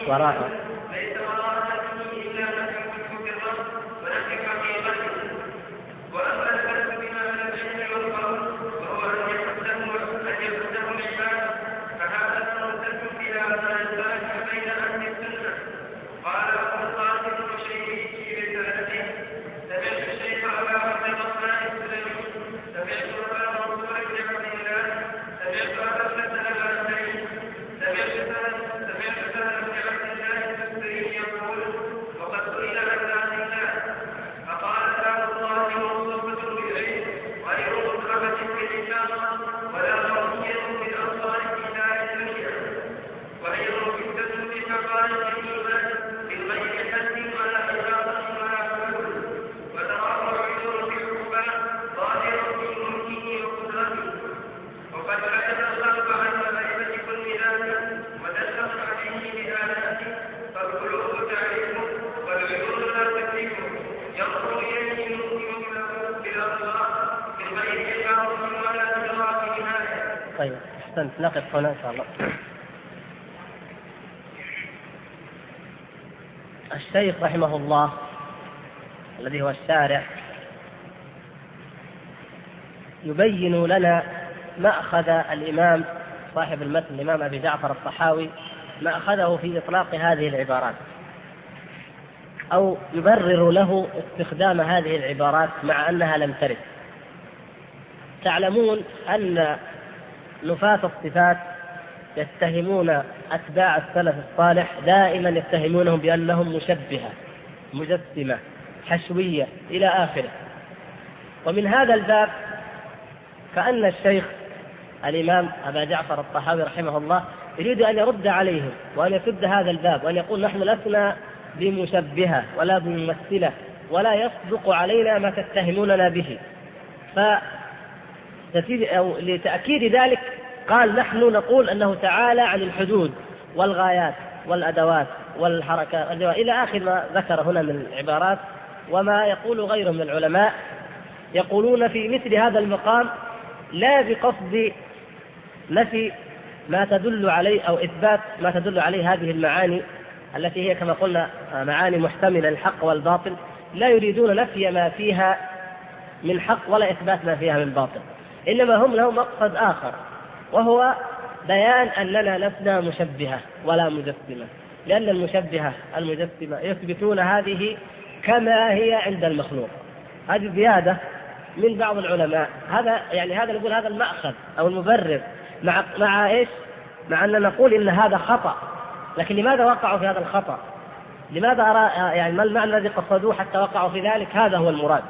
وراءه. طيب أحسنت، نقف هنا إن شاء الله. الشيخ رحمه الله الذي هو الشارع يبين لنا مأخذ الإمام صاحب المتن الإمام أبي جعفر الطحاوي مأخذه في إطلاق هذه العبارات، أو يبرر له استخدام هذه العبارات مع أنها لم ترد. تعلمون أن نفاة الصفات يتهمون أتباع السلف الصالح دائما يتهمونهم بأنهم مشبهة مجسمة حشوية إلى آخره. ومن هذا الباب كأن الشيخ الإمام أبا جعفر الطحاوي رحمه الله يريد أن يرد عليهم وأن يسد هذا الباب وأن يقول نحن لسنا بمشبهة ولا بممثلة ولا يصدق علينا ما تتهموننا به. لتأكيد ذلك قال نحن نقول أنه تعالى عن الحدود والغايات والأدوات والحركات إلى آخر ما ذكر هنا من العبارات، وما يقول غيره من العلماء يقولون في مثل هذا المقام لا بقصد نفي ما تدل عليه أو إثبات ما تدل عليه هذه المعاني التي هي كما قلنا معاني محتملة للحق والباطل، لا يريدون نفي ما فيها من حق ولا إثبات ما فيها من باطل، إنما هم لهم مقصد آخر وهو بيان أننا لسنا مشبهة ولا مجسمة، لأن المشبهة المجسمة يثبتون هذه كما هي عند المخلوق. هذه زيادة من بعض العلماء، هذا نقول هذا المأخذ أو المبرر مع إيش؟ مع أن نقول إن هذا خطأ، لكن لماذا وقعوا في هذا الخطأ؟ لماذا ما المعنى الذي قصدوه حتى وقعوا في ذلك؟ هذا هو المراد.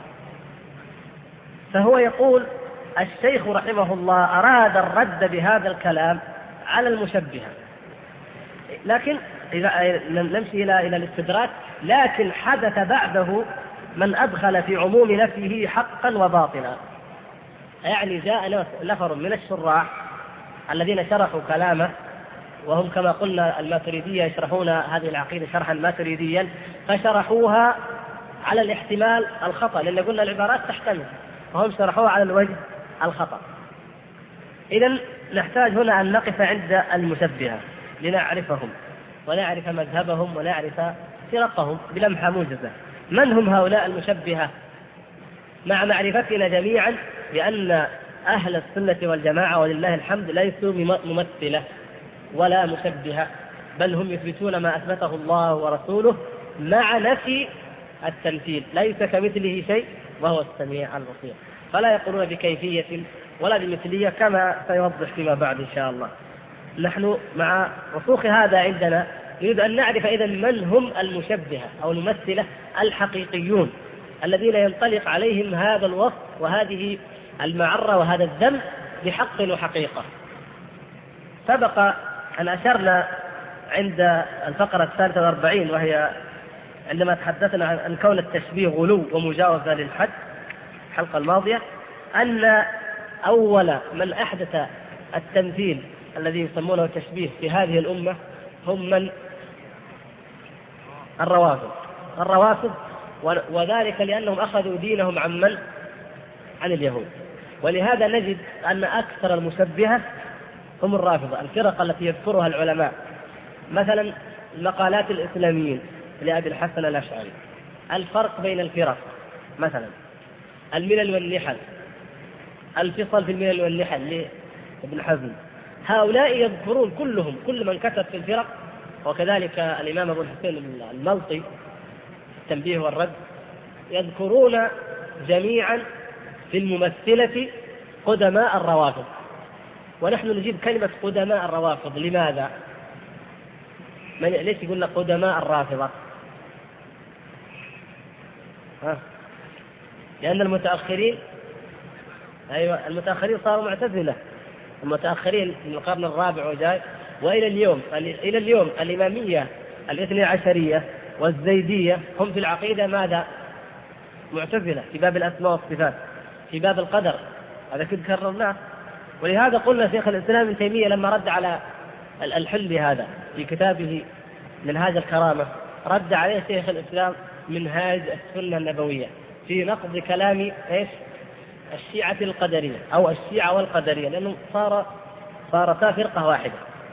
فهو يقول الشيخ رحمه الله أراد الرد بهذا الكلام على المشبهة، لكن إذا نمشي إلى الاستدراك، لكن حدث بعده من أدخل في عموم نفيه حقا وباطلا. يعني جاء نفر من الشراح الذين شرحوا كلامه، وهم كما قلنا الماتريدية يشرحون هذه العقيدة شرحا ماتريديا، فشرحوها على الاحتمال الخطأ، لأن قلنا العبارات تحتمل، وهم شرحوها على الوجه الخطأ. إذن نحتاج هنا أن نقف عند المشبهة لنعرفهم ونعرف مذهبهم ونعرف فرقهم بلمحة موجزة. من هم هؤلاء المشبهة؟ مع معرفتنا جميعا بأن أهل السنة والجماعة ولله الحمد ليسوا ممثلة ولا مشبهة، بل هم يثبتون ما أثبته الله ورسوله مع نفي التمثيل، ليس كمثله شيء وهو السميع البصير، فلا يقولون بكيفية ولا بمثلية كما سيوضح فيما بعد إن شاء الله. نحن مع رسوخ هذا عندنا نريد أن نعرف إذن من هم المشبهة أو الممثلة الحقيقيون الذين ينطلق عليهم هذا الوصف وهذه المعرة وهذا الذم بحق وحقيقة. سبق أن أشرنا عند الفقرة 43 وهي عندما تحدثنا عن كون التشبيه غلو ومجاوزة للحد الحلقة الماضية، أن أول من أحدث التمثيل الذي يسمونه التشبيه في هذه الأمة هم من الروافض، وذلك لأنهم أخذوا دينهم عن اليهود. ولهذا نجد أن أكثر المشبهة هم الرافضة، الفرق التي يذكرها العلماء. مثلا المقالات الإسلاميين لأبي الحسن الأشعري، الفرق بين الفرق مثلا، الملل والنحل، الفصل في الملل والنحل لابن حزم، هؤلاء يذكرون كلهم، كل من كتب في الفرق، وكذلك الإمام أبو الحسين الملطي التنبيه والرد، يذكرون جميعا في الممثلة قدماء الروافض. ونحن نجيب كلمة قدماء الروافض، لماذا؟ ليش يقول لك قدماء الرافضة؟ لأن المتأخرين، أيوة المتأخرين صاروا معتزلة، المتأخرين من القرن الرابع وجاي وإلى اليوم الإمامية الاثني عشرية والزيدية هم في العقيدة ماذا؟ معتزلة في باب الأسماء والصفات، في باب القدر، هذا كنت كررناه. ولهذا قلنا شيخ الإسلام ابن تيمية لما رد على الحل هذا في كتابه منهاج الكرامة، رد عليه شيخ الإسلام منهاج السنة النبوية في نقض كلام إيش؟ الشيعة القدرية أو الشيعة والقدرية، لأنه صارتا فرقة واحدة.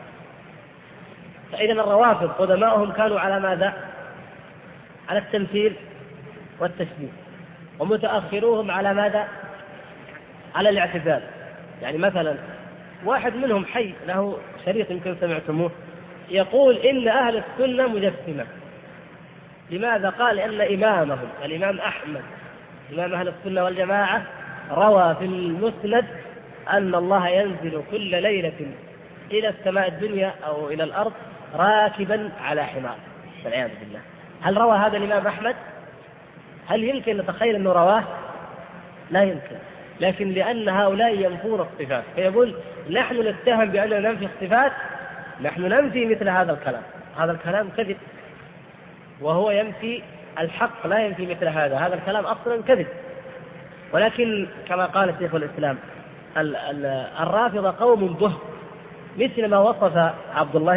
فإذا الروافض قدماؤهم كانوا على ماذا؟ على التمثيل والتشبيه، ومتأخروهم على ماذا؟ على الاعتزال. يعني مثلا واحد منهم حي له شريط يمكن سمعتموه يقول إن أهل السنة مجسمة. لماذا؟ قال لأن إمامهم الإمام أحمد إمام أهل السنة والجماعة روى في المسند أن الله ينزل كل ليلة إلى السماء الدنيا أو إلى الأرض راكبا على حمار، والعياذ بالله. هل روى هذا الإمام أحمد؟ هل يمكن نتخيل أنه رواه؟ لا يمكن. لكن لأن هؤلاء ينفون الصفات، فيقول نحن نتهم بأننا ننفي الصفات، نحن ننفي مثل هذا الكلام، هذا الكلام كذب، وهو ينفي الحق لا ينفي مثل هذا الكلام أصلا كذب. ولكن كما قال شيخ الإسلام الرافضة قوم بهت، مثل ما وصف عبد الله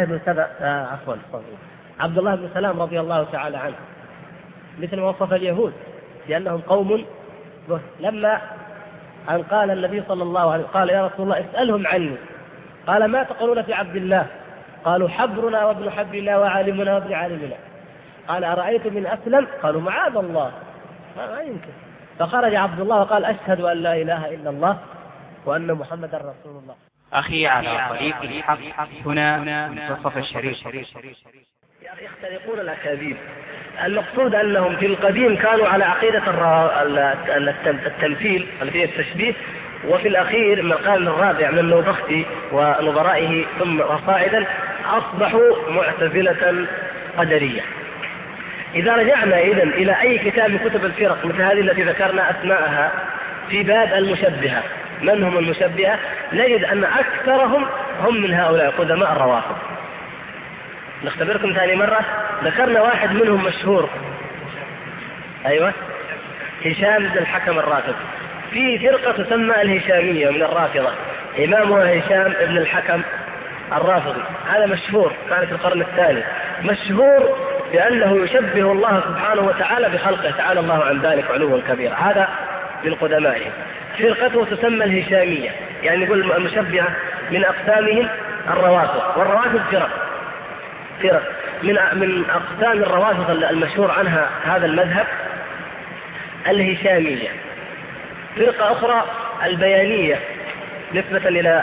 بن سلام رضي الله تعالى عنه، مثل ما وصف اليهود لأنهم قوم بهت. لما أن قال النبي صلى الله عليه وسلم قال يا رسول الله اسألهم عني، قال ما تقولون في عبد الله؟ قالوا حبرنا وابن حبرنا وعالمنا وابن عالمنا. قال أرأيت من أسلم؟ قالوا معاذ الله، ما يمكن. فخرج عبد الله وقال أشهد أن لا إله إلا الله وأن محمدا رسول الله. أخي على طريق الحق هنا منتصف الشريف. يختلقون الأكاذيب. المقصود أنهم في القديم كانوا على عقيدة التمثيل التي هي التشبيه، وفي الأخير من القرن الرابع من النوبختي ونظرائه ثم وصاعدا أصبحوا معتزلة قدرية. إذا رجعنا إذن إلى أي كتاب من كتب الفرق مثل هذه التي ذكرنا أسماءها في باب المشبهة، من هم المشبهة؟ نجد أن أكثرهم هم من هؤلاء قدماء الروافض. نختبركم ثاني مرة، ذكرنا واحد منهم مشهور، أيوة، هشام بن الحكم الرافضي. في فرقة تسمى الهشامية من الرافضة، إمامها هشام بن الحكم الرافضي، هذا مشهور، كان في القرن الثاني، مشهور بأنه يشبه الله سبحانه وتعالى بخلقه، تعالى الله عن ذلك علوا كبيرا، هذا من قدمائهم. فرقته تسمى الهشامية، يعني نقول المشبهة من أقسامهم الروافض، والروافض فرق من أقسام الروافض المشهور عنها هذا المذهب الهشامية. فرقة أخرى البيانية نسبة إلى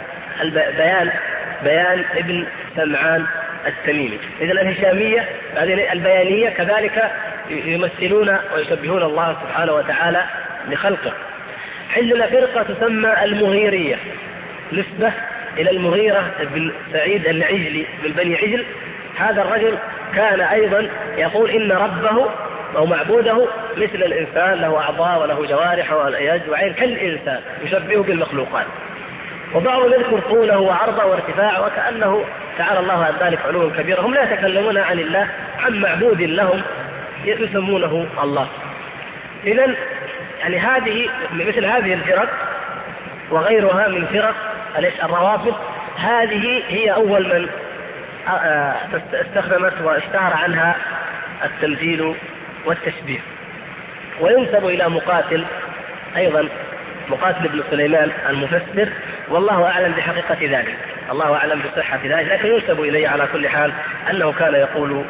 بيان ابن سمعان التميمي. إذن الهشامية هذه البيانية كذلك يمثلون ويشبهون الله سبحانه وتعالى بخلقه. عندنا فرقة تسمى المغيرية نسبة إلى المغيرة بن سعيد العجلي من بني عجل. هذا الرجل كان أيضا يقول إن ربه أو معبوده مثل الإنسان، له أعضاء وله جوارح ويد وعين كالإنسان، يشبهه بالمخلوقات. وبعضهم يذكر طوله وعرضه وارتفاعه وكأنه تعالى الله عن ذلك علوا كبيرا. هم لا يتكلمون عن الله، عن معبود لهم يسمونه الله. إذن يعني مثل هذه الفرق وغيرها من فرق الروافض، هذه هي أول من استخدمت واشتهر عنها التمثيل والتشبيه. وينسب إلى مقاتل أيضا مقاتل بن سليمان المفسر، والله أعلم بحقيقة ذلك، الله أعلم بصحة ذلك، لكن ينسب إليه على كل حال أنه كان يقول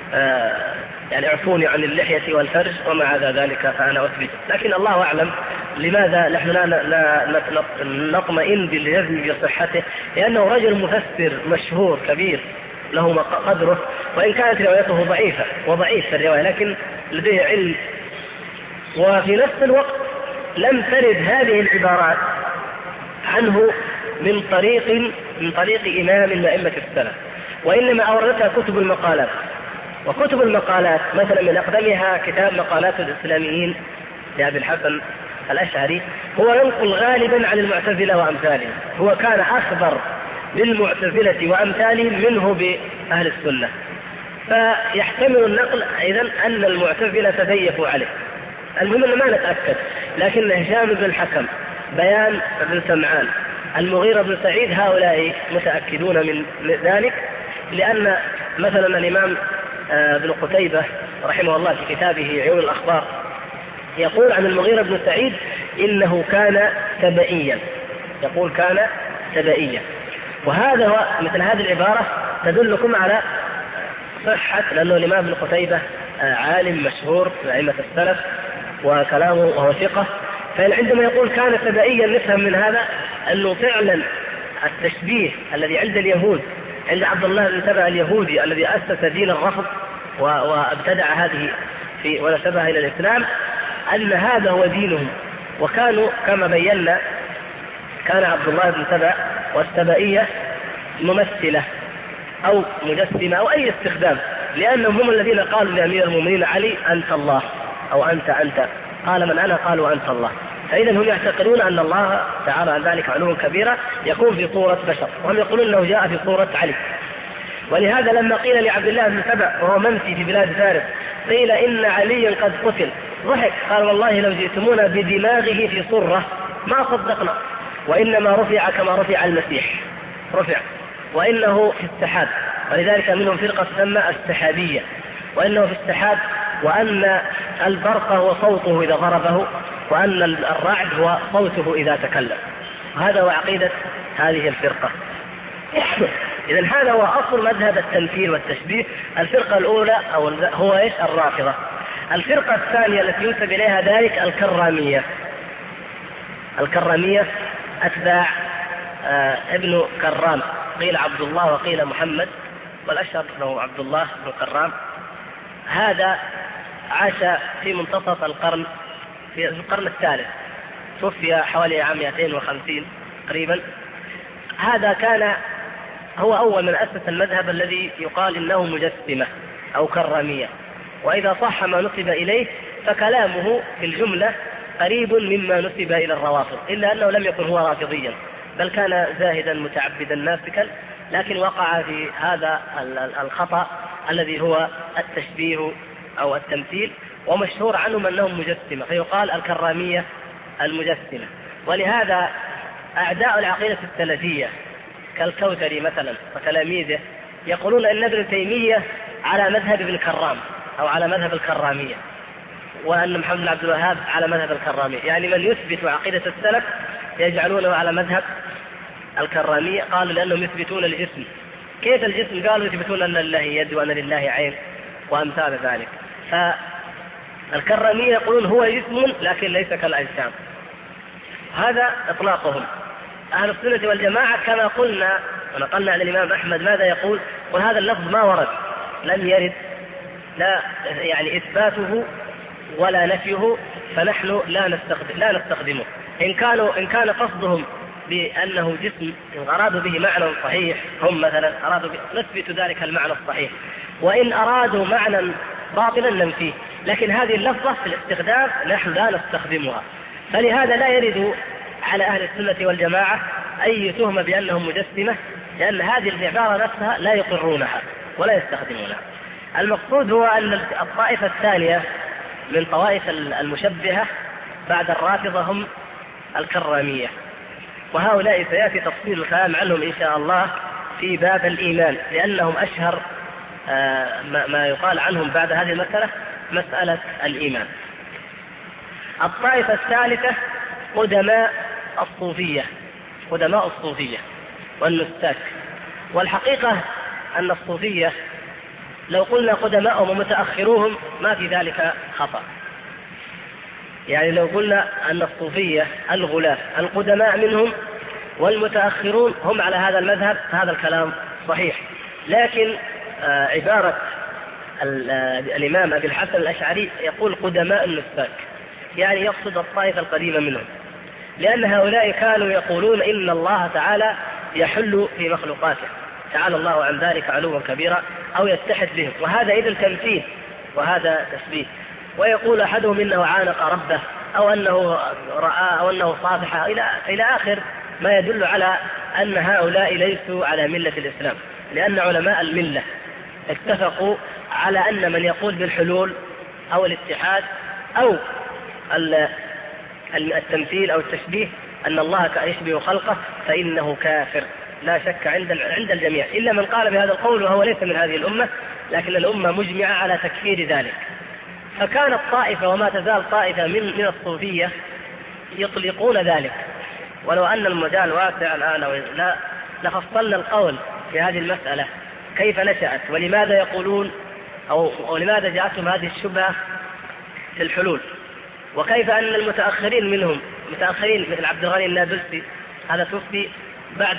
يعني اعفوني عن اللحية والفرج وما عدا ذلك فأنا أثبت، لكن الله أعلم لماذا نحن لا نطمئن بالجزم بصحته، لأنه رجل مفسر مشهور كبير له قدره، وإن كانت روايته ضعيفة وضعيف في الرواية لكن لديه علم. وفي نفس الوقت لم ترد هذه العبارات عنه من طريق إمام من أئمة السلف، وإنما أوردتها كتب المقالات. وكتب المقالات مثلا من أقدمها كتاب مقالات الإسلاميين لأبي الحسن الأشعري، هو ينقل غالبا عن المعتزلة وأمثالهم، هو كان أخبر بالمعتزلة وأمثالهم منه بأهل السنة، فيحتمل النقل إذن أن المعتزلة تزيفوا عليه. المهم أن ما نتأكد، لكن هشام بن الحكم، بيان بن سمعان، المغيرة بن سعيد، هؤلاء متأكدون من ذلك، لأن مثلا الإمام ابن قتيبة رحمه الله في كتابه عيون الأخبار يقول عن المغيرة بن سعيد إنه كان تبئيا، يقول كان تبئيا. وهذا هو مثل هذه العبارة تدلكم على صحة، لأنه الإمام ابن قتيبة عالم مشهور في أئمة السلف وكلامه وهو ثقة، فعندما يقول كان تبئيا نفهم من هذا أنه فعلا التشبيه الذي عند اليهود، عند عبد الله بن سبأ اليهودي الذي أسس دين الرفض وابتدع هذه ونسبها إلى الإسلام، أن هذا هو دينهم. وكانوا كما بينا كان عبد الله بن سبأ والسبئية ممثلة أو مجسمة أو أي استخدام، لأنهم هم الذين قالوا لأمير المؤمنين علي أنت الله أو أنت قال من أنا؟ قالوا أنت الله. فإذا هم يعتقدون أن الله تعالى عن ذلك علوا كبيرا يكون في صورة بشر، وهم يقولون أنه جاء في صورة علي. ولهذا لما قيل لعبد الله بن سبأ وهو منسي في بلاد فارس قيل إن عليا قد قتل، ضحك قال والله لو جئتمونا بدماغه في صرة ما صدقنا، وإنما رفع كما رفع المسيح، رفع، وإنه في السحاب، ولذلك منهم فرقة تسمى السحابية، وإنه في السحاب، وأن البرق هو صوته إذا ضربه، وأن الرعد هو صوته إذا تكلم. وهذا هو عقيدة هذه الفرقة. إذن هذا هو أصل مذهب التمثيل والتشبيه. الفرقة الأولى هو إيش؟ الرافضة. الفرقة الثانية التي ينسب إليها ذلك الكرامية. الكرامية أتباع ابن كرام، قيل عبد الله وقيل محمد، والأشهر له عبد الله بن كرام. هذا عاش في منتصف القرن، في القرن الثالث، توفي حوالي عام 250 تقريبا. هذا كان هو أول من أسس المذهب الذي يقال إنه مجسمة أو كرامية، وإذا صح ما نسب إليه فكلامه في الجملة قريب مما نسب إلى الروافض، إلا أنه لم يكن هو رافضيا، بل كان زاهدا متعبدا ناسكا، لكن وقع في هذا الخطأ الذي هو التشبيه أو التمثيل، ومشهور عنهم أنهم مجسمة، فيقال الكرامية المجسمة. ولهذا أعداء العقيدة السلفية كالكوثري مثلا وتلاميذه يقولون أن ابن تيمية على مذهب ابن كرام أو على مذهب الكرامية، وأن محمد بن عبد الوهاب على مذهب الكرامية، يعني من يثبت عقيدة السلف يجعلونه على مذهب الكرامية. قالوا لأنهم يثبتون الجسم. كيف الجسم؟ قالوا يثبتون أن لله يد وأن لله عين وأمثال ذلك. فالكرامية يقولون هو جسم لكن ليس كالأجسام. هذا إطلاقهم. أهل السنة والجماعة كما قلنا ونقلنا عن الإمام أحمد ماذا يقول؟ وهذا اللفظ ما ورد، لم يرد، لا يعني إثباته ولا نفيه، فنحن لا نستخدمه. إن كان قصدهم بأنه جسم أرادوا به معنى صحيح، هم مثلا أرادوا نثبت ذلك المعنى الصحيح، وإن أرادوا معنى باطلا ننفيه، لكن هذه اللفظة في الاستخدام نحن لا نستخدمها. فلهذا لا يرد على أهل السنة والجماعة أي تهمة بأنهم مجسمة، لأن هذه العبارة نفسها لا يقرونها ولا يستخدمونها. المقصود هو أن الطائفة الثانية من طوائف المشبهة بعد الرافضة هم الكرامية، وهؤلاء سيأتي تفصيل الكلام عنهم إن شاء الله في باب الإيمان، لأنهم أشهر ما يقال عنهم بعد هذه المسألة مسألة الإيمان. الطائفة الثالثة قدماء الصوفية، قدماء الصوفية والنساك. والحقيقة أن الصوفية لو قلنا قدماءهم ومتأخروهم ما في ذلك خطأ. يعني لو قلنا أن الصوفية الغلاة القدماء منهم والمتأخرون هم على هذا المذهب فهذا الكلام صحيح. لكن عبارة الإمام أبي الحسن الأشعري يقول قدماء النساك، يعني يقصد الطائفة القديمة منهم، لأن هؤلاء كانوا يقولون إن الله تعالى يحل في مخلوقاته، تعالى الله عن ذلك علوا كبيرا، أو يتحد بهم، وهذا إذن تمثيل وهذا تشبيه. ويقول أحدهم إنه عانق ربه، أو أنه رأى، أو أنه صافح، إلى آخر ما يدل على أن هؤلاء ليسوا على ملة الإسلام، لأن علماء الملة اتفقوا على أن من يقول بالحلول أو الاتحاد أو التمثيل أو التشبيه أن الله يشبه خلقه فإنه كافر لا شك عند الجميع، إلا من قال بهذا القول وهو ليس من هذه الأمة، لكن الأمة مجمعة على تكفير ذلك. فكانت طائفة وما تزال طائفة من الصوفية يطلقون ذلك. ولو أن المجال واسع الآن لفصلنا القول في هذه المسألة كيف نشأت ولماذا يقولون أو لماذا جاءتهم هذه الشبهة في الحلول، وكيف أن المتأخرين منهم، متأخرين مثل عبد الغني النابلسي، هذا توفي بعد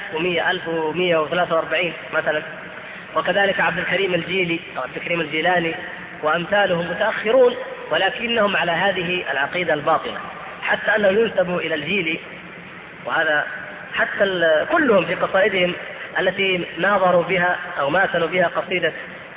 1143 مثلا، وكذلك عبد الكريم الجيلي أو عبد الكريم الجيلاني وأمثالهم متأخرون ولكنهم على هذه العقيدة الباطلة، حتى أنه ينسب إلى الجيلي، وهذا حتى كلهم في قصائدهم التي ناظروا بها أو ماثلوا بها قصيدة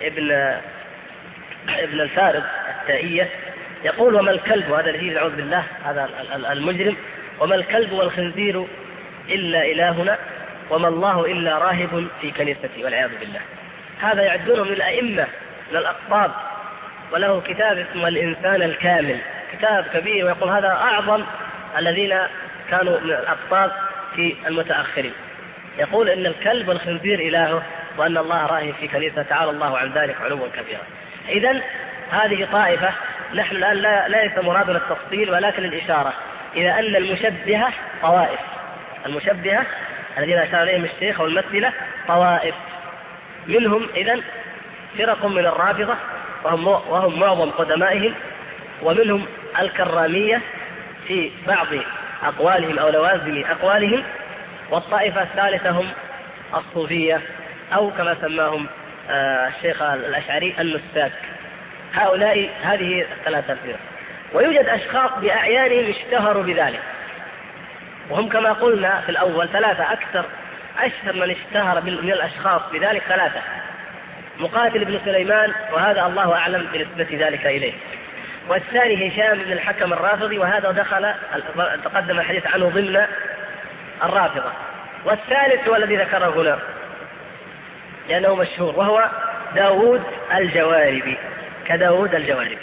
ابن الفارض التائية، يقول وما الكلب، وهذا الذي يعوذ بالله هذا المجرم، وما الكلب والخنزير إلا إلهنا وما الله إلا راهب في كنيستي والعياذ بالله. هذا يعدونه من الأئمة من الأقطاب، وله كتاب اسمه الإنسان الكامل، كتاب كبير، ويقول هذا أعظم الذين كانوا من الأقطاب في المتأخرين. يقول إن الكلب والخنزير إلهه وأن الله راهب في كنيسة، تعالى الله عن ذلك علوا كبيرا. إذن هذه طائفة، نحن الآن ليس مرادنا التفصيل ولكن الإشارة إلى أن المشبهة طوائف، المشبهة الذين أشار إليهم الشيخ والممثلة طوائف، منهم إذن فرق من الرافضة وهم معظم قدمائهم، ومنهم الكرامية في بعض أقوالهم أو لوازم أقوالهم، والطائفة الثالثة هم الصوفية أو كما سماهم الشيخ الأشعري النساك. هؤلاء هذه الثلاثة فرق، ويوجد أشخاص بأعيانهم اشتهروا بذلك، وهم كما قلنا في الأول ثلاثة، أشهر من اشتهر من الأشخاص بذلك ثلاثة: مقاتل بن سليمان، وهذا الله أعلم بنسبة ذلك إليه، والثاني هشام بن الحكم الرافضي، وهذا دخل تقدم الحديث عنه ضمن الرافضة، والثالث هو الذي ذكره هنا لأنه مشهور، وهو داود الجواربي، كداود الجواربي.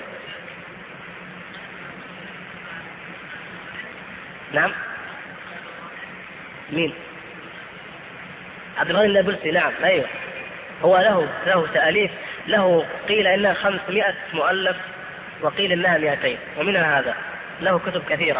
نعم، مين؟ عبد الغني النابلسي، نعم، أيوه، هو له تأليف، له قيل إنها 500 مؤلف وقيل إنها 200، ومنها هذا، له كتب كثيرة.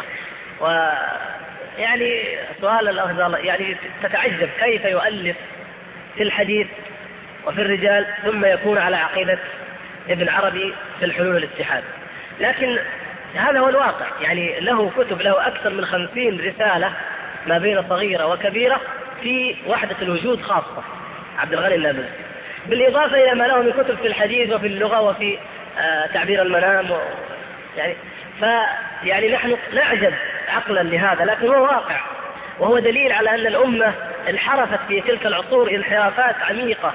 ويعني سؤال الأخذ، يعني تتعجب كيف يؤلف في الحديث وفي الرجال ثم يكون على عقيدة ابن عربي في الحلول والاتحاد، لكن هذا هو الواقع. يعني له كتب، له أكثر من 50 رسالة ما بين صغيرة وكبيرة في وحدة الوجود خاصة، عبد الغني النابلسي، بالإضافة إلى ما له من كتب في الحديث وفي اللغة وفي تعبير المنام يعني نحن نعجب عقلا لهذا، لكن هو واقع، وهو دليل على أن الأمة انحرفت في تلك العصور انحرافات عميقة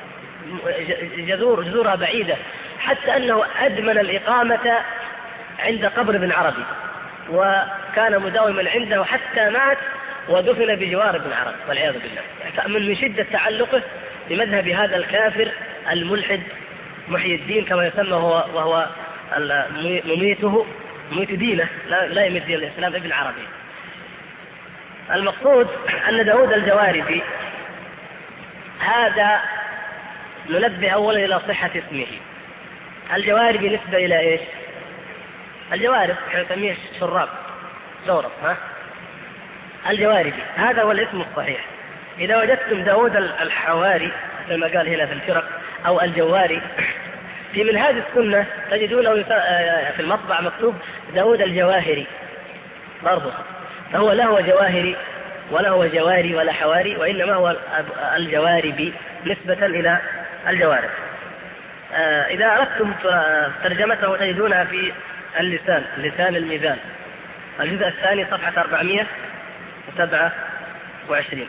جذورها بعيدة، حتى أنه أدمن الإقامة عند قبر ابن عربي، وكان مداوما عنده حتى مات ودفن بجوار ابن عربي والعياذ بالله، من شدة تعلقه بمذهب هذا الكافر الملحد محي الدين كما يسمى، وهو مميت دينه، لا يميت دين الإسلام، ابن عربي. المقصود أن داود الجواربي هذا ننبه أولا إلى صحة اسمه. الجواربي نسبة إلى إيش؟ الجوارب نسميه شراب، زورق الجواربي، هذا هو الاسم الصحيح. إذا وجدتم داود الحواري كما قال هنا في الفرق أو الجواري في منهاج السنة تجدونه في المطبع مكتوب داود الجواهري برضه، فهو لا هو جواهري ولا هو جواري ولا حواري، وإنما هو الجواربي نسبة إلى الجوارب. إذا أردتم ترجمته تجدونها في لسان الميزان الجزء الثاني صفحة 427.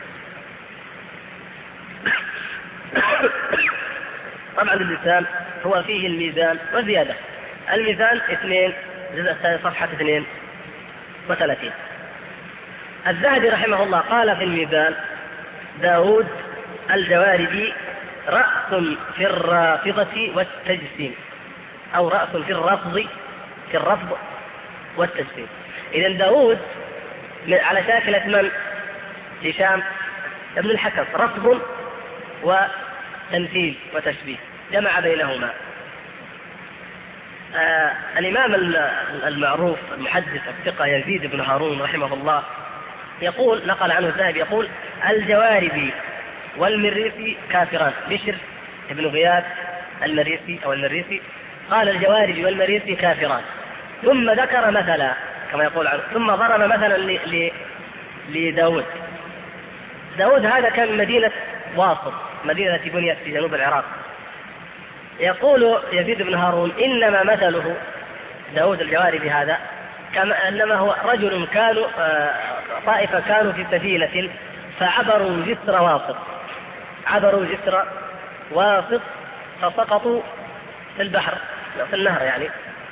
طبعا اللسان هو فيه الميزان وزيادة. الميزان 2 الجزء الثاني صفحة 32. الذهبي رحمه الله قال في الميزان داود الجواربي رأس في الرافضة والتجسيم، أو رأس في الرفض والتجسيم. إذن داود على شاكلة من؟ هشام ابن الحكم، رفض وتمثيل وتشبيه، جمع بينهما. الإمام المعروف المحدث الثقة يزيد بن هارون رحمه الله يقول، نقل عنه الذهبي يقول الجواربي والمريسي كافران. بشر ابن غياث المريسي قال الجواربي والمريسي كافران، ثم ذكر مثلا كما يقول عنه، ثم ضرب مثلا لداود. داود هذا كان مدينة واسط، مدينة بنيت في جنوب العراق. يقول يزيد بن هارون إنما مثله داود الجواربي هذا كما أنما هو رجل كانوا طائفة كانوا في سفينة فعبروا جسر واسط فسقطوا في البحر في النهر يعني،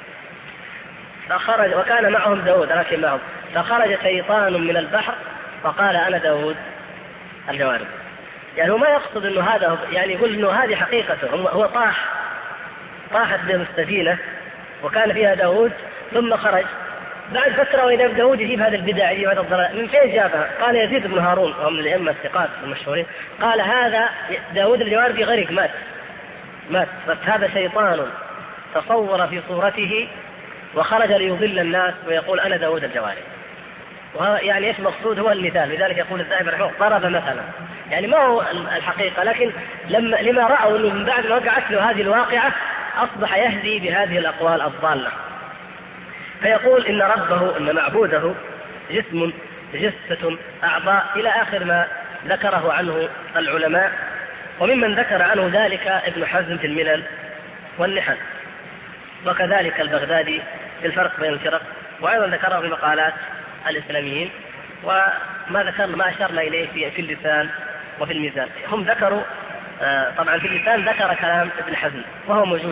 فخرج وكان معهم داود لكن معهم، فخرج شيطان من البحر فقال أنا داود الجواربي. يعني هو ما يقصد انه هذا، يعني يقول انه هذه حقيقته، هو طاحت بهم السفينة وكان فيها داود ثم خرج بعد فترة، وإذا داود يجيب هذا البدع وهذا الضلال من فين جابها؟ قال يزيد بن هارون وهم من الأئمة الثقات المشهورين قال هذا داود الجواربي غرق مات، بس هذا شيطان تصور في صورته وخرج ليضل الناس ويقول أنا داود الجواربي. يعني ايش مقصود؟ هو المثال. لذلك يقول الذهبي رحمه الله ضرب مثلا، يعني ما هو الحقيقة، لكن لما رأوا انه من بعد ما وقعت له هذه الواقعة اصبح يهدي بهذه الاقوال الضالة، فيقول ان ربه ان معبوده جسم جثة اعضاء الى اخر ما ذكره عنه العلماء، وممن ذكر عنه ذلك ابن حزم في الملل والنحل، وكذلك البغدادي في الفرق بين الفرق، وايضا ذكره في مقالات الإسلاميين، ما أشرنا إليه في اللسان وفي الميزان. هم ذكروا طبعا في اللسان ذكر كلام ابن حزم وهو موجود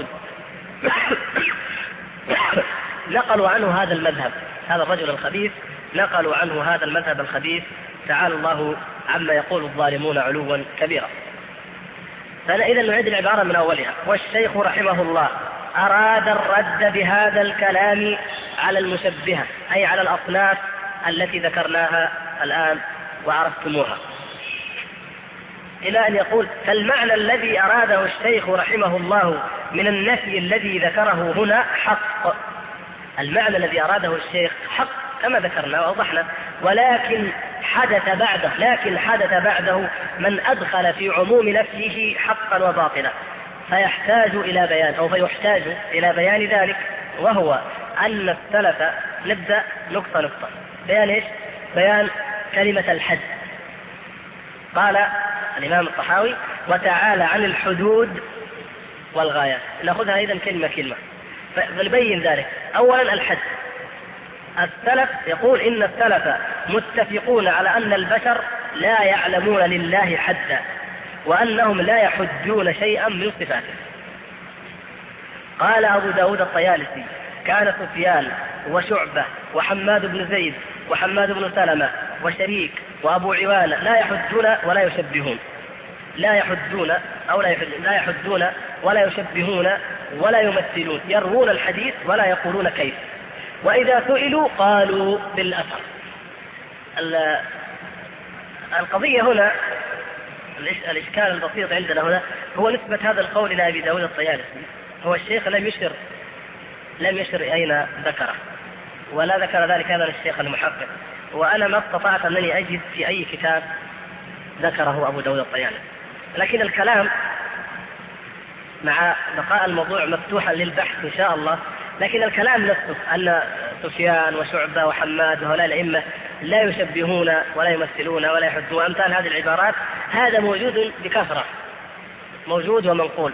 نقلوا عنه هذا المذهب، هذا الرجل الخبيث نقلوا عنه هذا المذهب الخبيث، تعالى الله عما يقول الظالمون علوا كبيرا. فإذا نعيد العبارة من أولها. والشيخ رحمه الله أراد الرد بهذا الكلام على المشبهة، أي على الأصناف التي ذكرناها الآن وعرفتموها، إلى أن يقول فالمعنى الذي أراده الشيخ رحمه الله من النفي الذي ذكره هنا حق. المعنى الذي أراده الشيخ حق كما ذكرنا وأوضحنا، ولكن حدث بعده من أدخل في عموم نفيه حقا وباطلا، فيحتاج إلى بيان ذلك، وهو أن السلف نبدأ نقطة بيان إيش؟ بيان كلمة الحد. قال الإمام الطحاوي وتعالى عن الحدود والغايات، نأخذها أيضا كلمة فنبين ذلك. أولا الحد، السلف يقول إن السلف متفقون على أن البشر لا يعلمون لله حدا، وأنهم لا يحجون شيئا من صفاته. قال أبو داود الطيالسي كان سفيان وشعبة وحماد بن زيد وحماد بن سلمة وشريك وأبو عوانة لا يحجون ولا يشبهون، لا يحجون ولا يشبهون ولا يمثلون، يروون الحديث ولا يقولون كيف، وإذا سئلوا قالوا بالأثر. القضية هنا الإشكال البسيط عندنا هنا هو نسبة هذا القول إلى أبي داود الطيالسي. هو الشيخ لم يشر أين ذكره، ولا ذكر ذلك هذا الشيخ المحقق، وأنا ما استطعت أنني أجد في أي كتاب ذكره أبو داود الطيالسي. لكن الكلام مع بقاء الموضوع مفتوحا للبحث إن شاء الله، لكن الكلام نفسه أن سفيان وشعبة وحماد وهؤلاء الأئمة لا يشبهون ولا يمثلون ولا يحدون أمثال هذه العبارات، هذا موجود بكثرة، موجود ومنقول.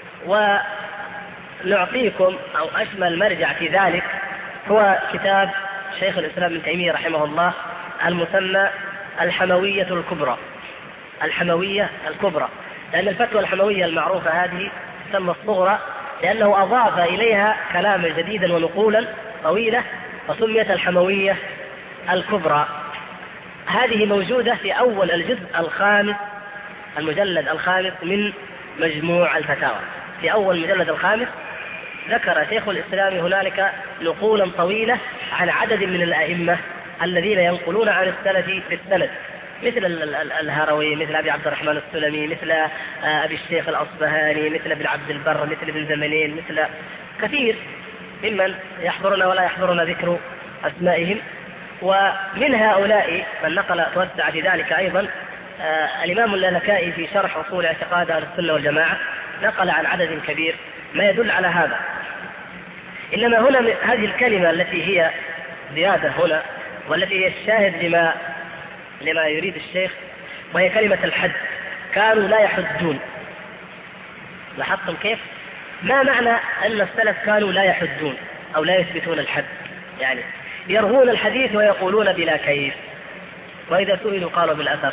ونعطيكم أو أشمل مرجع في ذلك هو كتاب شيخ الإسلام ابن تيمية رحمه الله المسمى الحموية الكبرى. الحموية الكبرى، لأن الفتوى الحموية المعروفة هذه تسمى الصغرى لأنه أضاف إليها كلاما جديدا ونقولا طويلة وسميت الحموية الكبرى. هذه موجودة في أول الجزء الخامس، المجلد الخامس من مجموع الفتاوى. في أول المجلد الخامس ذكر شيخ الإسلام هنالك نقولا طويلة عن عدد من الأئمة الذين ينقلون عن السلف بالسند، مثل الهروي، مثل أبي عبد الرحمن السلمي، مثل أبي الشيخ الأصبهاني، مثل ابن عبد البر، مثل ابن زمنين، مثل كثير ممن يحضرنا ولا يحضرنا ذكر أسمائهم. ومن هؤلاء من نقل توسع في ذلك أيضا الإمام اللالكائي في شرح أصول اعتقاد أهل السنة والجماعة نقل عن عدد كبير ما يدل على هذا. إنما هنا هذه الكلمة التي هي زيادة هنا والتي هي الشاهد لما يريد الشيخ، وهي كلمة الحد. كانوا لا يحدون. لاحظتم كيف؟ ما معنى أن السلف كانوا لا يحدون أو لا يثبتون الحد؟ يعني يروون الحديث ويقولون بلا كيف، وإذا سئلوا قالوا بالأثر.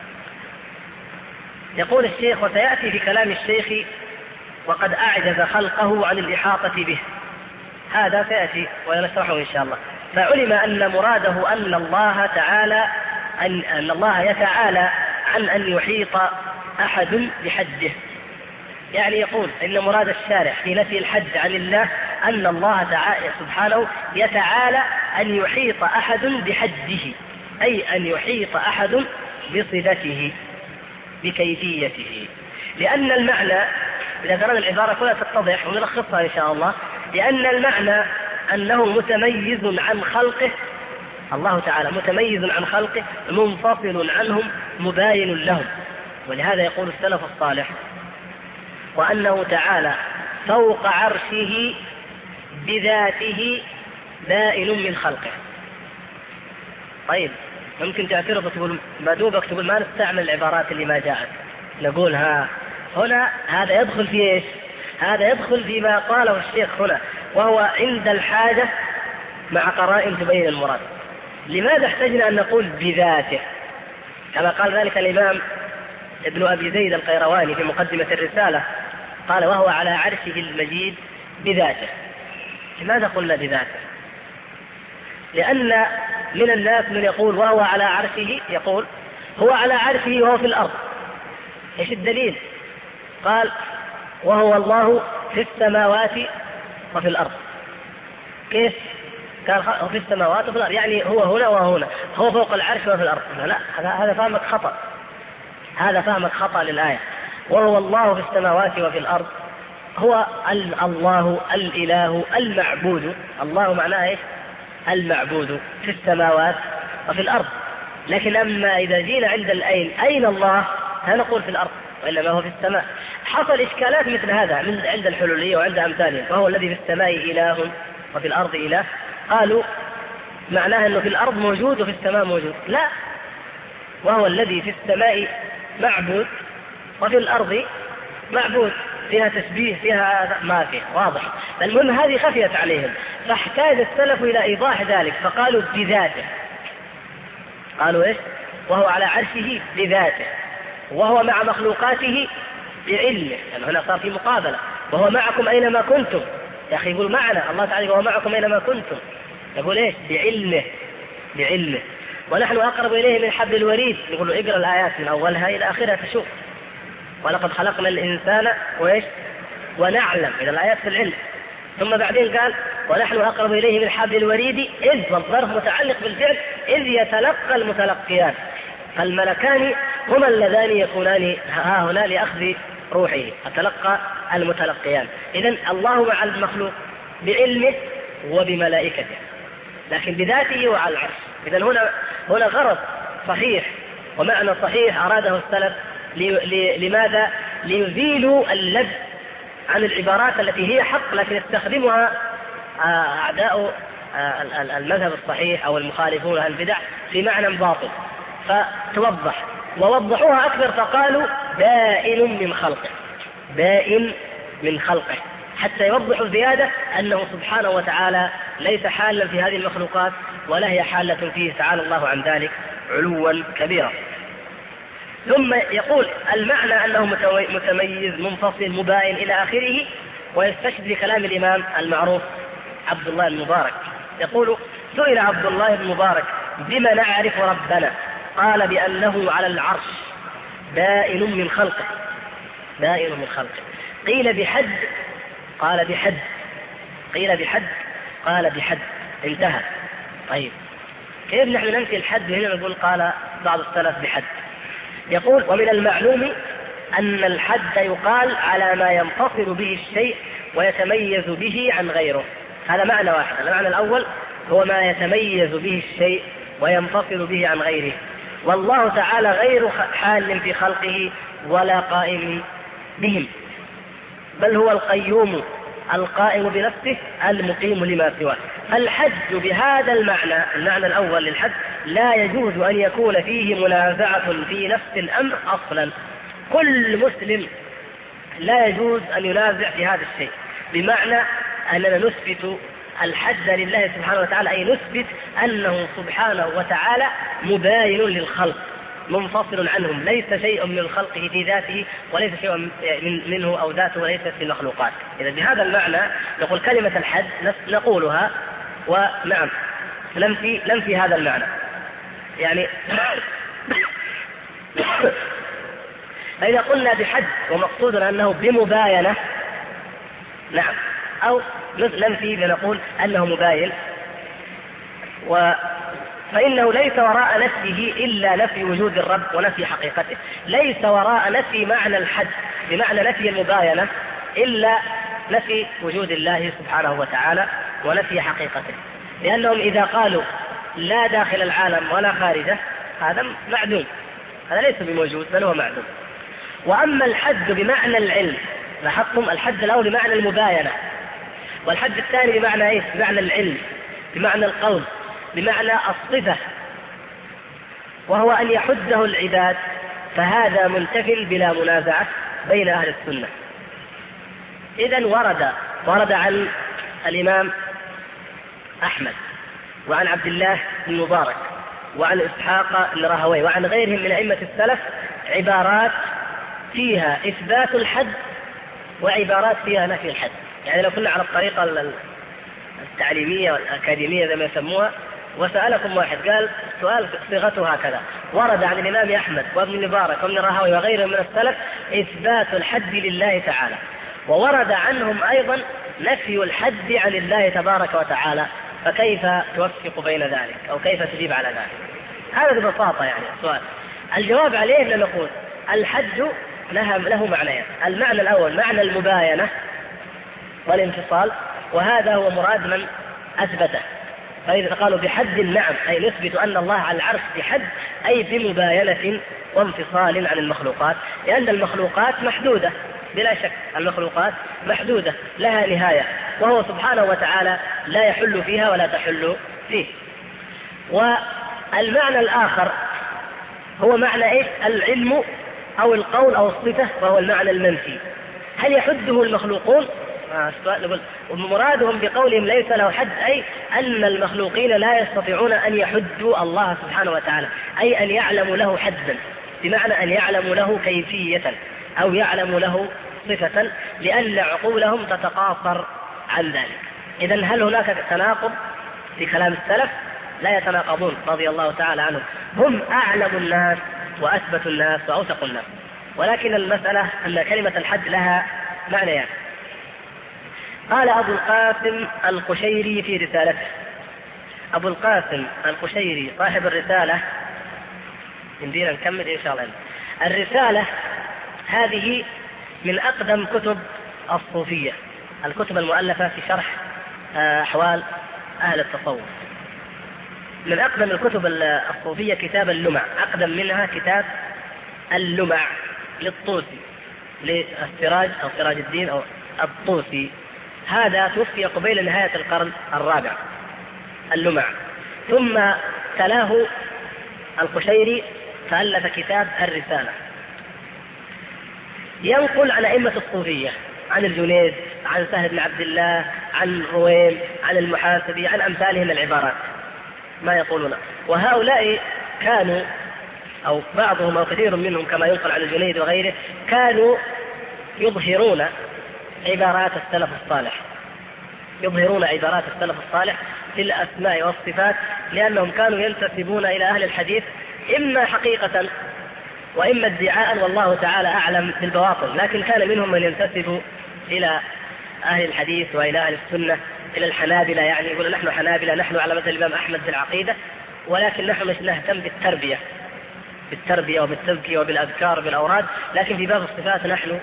يقول الشيخ وسيأتي في كلام الشيخ وقد أعجز خلقه عن الإحاطة به، هذا سيأتي ونشرحه إن شاء الله. فعلم أن مراده أن الله يتعالى عن أن يحيط أحد بحده. يعني يقول إن مراد الشارع في نفي الحد عن الله أن الله تعالى سبحانه يتعالى أن يحيط أحد بحده، أي أن يحيط أحد بصفته بكيفيته. لأن المعنى إذا قرأنا العبارة كلها تتضح ونلخصها إن شاء الله، لأن المعنى أنه متميز عن خلقه، الله تعالى متميز عن خلقه منفصل عنهم مباين لهم. ولهذا يقول السلف الصالح وأنه تعالى فوق عرشه بذاته بائن من خلقه. طيب ممكن تعترض وتقول ما دوبك تقول ما نستعمل العبارات اللي ما جاءت، نقول هنا هذا يدخل في ايش؟ هذا يدخل فيما قاله الشيخ هنا، وهو عند الحاجة مع قرائن تبين المراد. لماذا احتجنا أن نقول بذاته كما قال ذلك الإمام ابن أبي زيد القيرواني في مقدمة الرسالة؟ قال وهو على عرشه المجيد بذاته. لماذا قلنا بذاته؟ لأن من الناس من يقول وهو على عرشه، يقول هو على عرشه وهو في الأرض. ايش الدليل؟ قال وهو الله في السماوات وفي الأرض. كيف؟ قال هو في السماوات وفي الأرض، يعني هو هنا وهو هنا، هو فوق العرش وفي الأرض. لا، هذا فهمك خطأ، هذا فهمك خطأ للآية. وهو الله في السماوات وفي الأرض هو الله الإله المعبود. الله معناه ايش؟ المعبود في السماوات وفي الأرض. لكن أما إذا جينا عند أين الله، لا نقول في الأرض وإنما هو في السماء. حصل إشكالات مثل هذا عند الحلولية وعند أمثالهم، وهو الذي في السماء إله وفي الأرض إله. قالوا معناه أنه في الأرض موجود وفي السماء موجود. لا، وهو الذي في السماء معبود وفي الأرض معبود، فيها تشبيه فيها ما فيها واضح. المهم هذه خفيت عليهم، فاحتاج السلف إلى إيضاح ذلك فقالوا بذاته. قالوا إيش؟ وهو على عرشه بذاته، وهو مع مخلوقاته بعلمه. يعني هنا صار في مقابلة، وهو معكم أينما كنتم. يا أخي يقول معنا الله تعالى وهو معكم أينما كنتم، يقول إيش؟ بعلمه. ونحن أقرب إليه من حبل الوريد. يقول له اقرأ الآيات من أولها إلى آخرها تشوف. ولقد خلقنا الإنسان وإيش؟ ونعلم، إذا الآيات في العلم. ثم بعدين قال ونحن أقرب إليه من حبل الوريد إذ، والظرف متعلق بالفعل، إذ يتلقى المتلقيان. فالملكان هما اللذان يكونان ها هنا لأخذ روحه، أتلقى المتلقيان. إذن الله مع المخلوق بعلمه وبملائكته. لكن بذاته وعلى العرش. إذن هنا غرض صحيح ومعنى صحيح أراده السلف. لماذا؟ ليزيلوا اللبس عن العبارات التي هي حق لكن يستخدمها أعداء المذهب الصحيح أو المخالفون البدع في معنى باطل، فتوضح. ووضحوها أكثر فقالوا بائن من خلقه، بائن من خلقه، حتى يوضحوا زيادة أنه سبحانه وتعالى ليس حالا في هذه المخلوقات ولا هي حالة فيه، تعالى الله عن ذلك علوا كبيرا. ثم يقول المعنى أنه متميز منفصل مباين إلى آخره، ويستشهد بكلام الإمام المعروف عبد الله المبارك يقول: سئل عبد الله بن مبارك بما نعرف ربنا؟ قال: بأنه على العرش بائن من خلقه، بائن من خلقه. قيل بحد؟ قال بحد. قيل بحد؟ قال بحد. انتهى. طيب كيف نحن ننفي الحد هنا نقول قال بعض السلف بحد؟ يقول: ومن المعلوم أن الحد يقال على ما ينفصل به الشيء ويتميز به عن غيره. هذا معنى واحد. المعنى الأول هو ما يتميز به الشيء وينفصل به عن غيره، والله تعالى غير حال في خلقه ولا قائم بهم، بل هو القيوم القائم بنفسه المقيم لما سواه. الحد بهذا المعنى الأول للحد لا يجوز أن يكون فيه منازعة في نفس الأمر أصلا. كل مسلم لا يجوز أن ينازع في هذا الشيء، بمعنى أننا نثبت الحد لله سبحانه وتعالى، أي نثبت أنه سبحانه وتعالى مباين للخلق منفصل عنهم، ليس شيء من خلقه في ذاته وليس شيء منه أو ذاته وليست في المخلوقات. إذا بهذا المعنى نقول كلمة الحد نقولها، ونعم ننفي هذا المعنى. يعني فإذا قلنا بحد ومقصودنا أنه بمباينة، نعم، أو ننفي بنقول أنه مباين، فإنه ليس وراء نفيه إلا نفي وجود الرب ونفي حقيقته. ليس وراء نفي معنى الحد بمعنى نفي المباينة إلا نفي وجود الله سبحانه وتعالى ونفي حقيقته، لأنهم إذا قالوا لا داخل العالم ولا خارجه هذا معدوم، هذا ليس بموجود بل هو معدوم. وأما الحد بمعنى العلم، لاحظتم الحد الأول بمعنى المباينة، والحد الثاني بمعنى إيه؟ بمعنى العلم، بمعنى القول، بمعنى الصفة، وهو أن يحده العباد، فهذا منتفل بلا منازعة بين أهل السنة. إذن ورد عن الإمام أحمد وعن عبد الله بن مبارك وعن إسحاق بن راهويه وعن غيرهم من أئمة السلف عبارات فيها إثبات الحد وعبارات فيها نفي الحد. يعني لو كنا على الطريقة التعليمية والأكاديمية زي ما يسموها، وسألكم واحد قال سؤال صيغته هكذا: ورد عن الإمام أحمد وابن مبارك وابن راهويه وغيرهم من السلف إثبات الحد لله تعالى، وورد عنهم أيضا نفي الحد عن الله تبارك وتعالى، فكيف توفق بين ذلك أو كيف تجيب على ذلك؟ هذا ببساطة يعني السؤال. الجواب عليه أن نقول الحد له معنيين: المعنى الأول معنى المباينة والانفصال، وهذا هو مراد من أثبته. فإذا قالوا بحد نعم، أي نثبت أن الله على العرش بحد، أي بمباينة وانفصال عن المخلوقات، لأن المخلوقات محدودة بلا شك، المخلوقات محدودة لها نهاية، وهو سبحانه وتعالى لا يحل فيها ولا تحل فيه. والمعنى الآخر هو معنى إيه؟ العلم أو القول أو الصفة، وهو المعنى المنفي. هل يحده المخلوقون؟ نقول ومرادهم بقولهم ليس له حد، أي أن المخلوقين لا يستطيعون أن يحدوا الله سبحانه وتعالى، أي أن يعلموا له حدا، بمعنى أن يعلموا له كيفية أو يعلموا له صفة، لأن عقولهم تتقاصر عن ذلك. إذن هل هناك تناقض في كلام السلف؟ لا يتناقضون رضي الله تعالى عنهم، هم أعلم الناس وأثبت الناس وأوثق الناس، ولكن المسألة أن كلمة الحد لها معنيان. قال أبو القاسم القشيري في رسالته، أبو القاسم القشيري صاحب الرسالة، يمدينا نكمل إن شاء الله. الرسالة هذه من أقدم كتب الصوفية، الكتب المؤلفة في شرح أحوال أهل التصوف، من أقدم الكتب الصوفية كتاب اللمع، أقدم منها كتاب اللمع للطوسي، للسراج أو سراج الدين أو الطوسي، هذا توفي قبيل نهاية القرن الرابع اللمع. ثم تلاه القشيري فألف كتاب الرسالة، ينقل عن أئمة الصوفية، عن الجنيد، عن سهل بن عبد الله، عن رويم، عن المحاسبي، عن أمثالهم العبارات ما يقولون. وهؤلاء كانوا أو بعضهم أو كثير منهم كما ينقل عن الجنيد وغيره كانوا يظهرون عبارات السلف الصالح، يظهرون عبارات السلف الصالح في الأسماء والصفات، لأنهم كانوا ينتسبون إلى أهل الحديث إما حقيقة وإما ادعاء، والله تعالى أعلم بالبواطن، لكن كان منهم من ينتسب إلى أهل الحديث وإلى أهل السنة، إلى الحنابلة، يعني يقول نحن حنابلة، نحن على مثل الإمام أحمد في العقيدة، ولكن نحن مش نهتم بالتربية وبالتزكية وبالأذكار وبالأوراد، لكن في باب الصفات نحن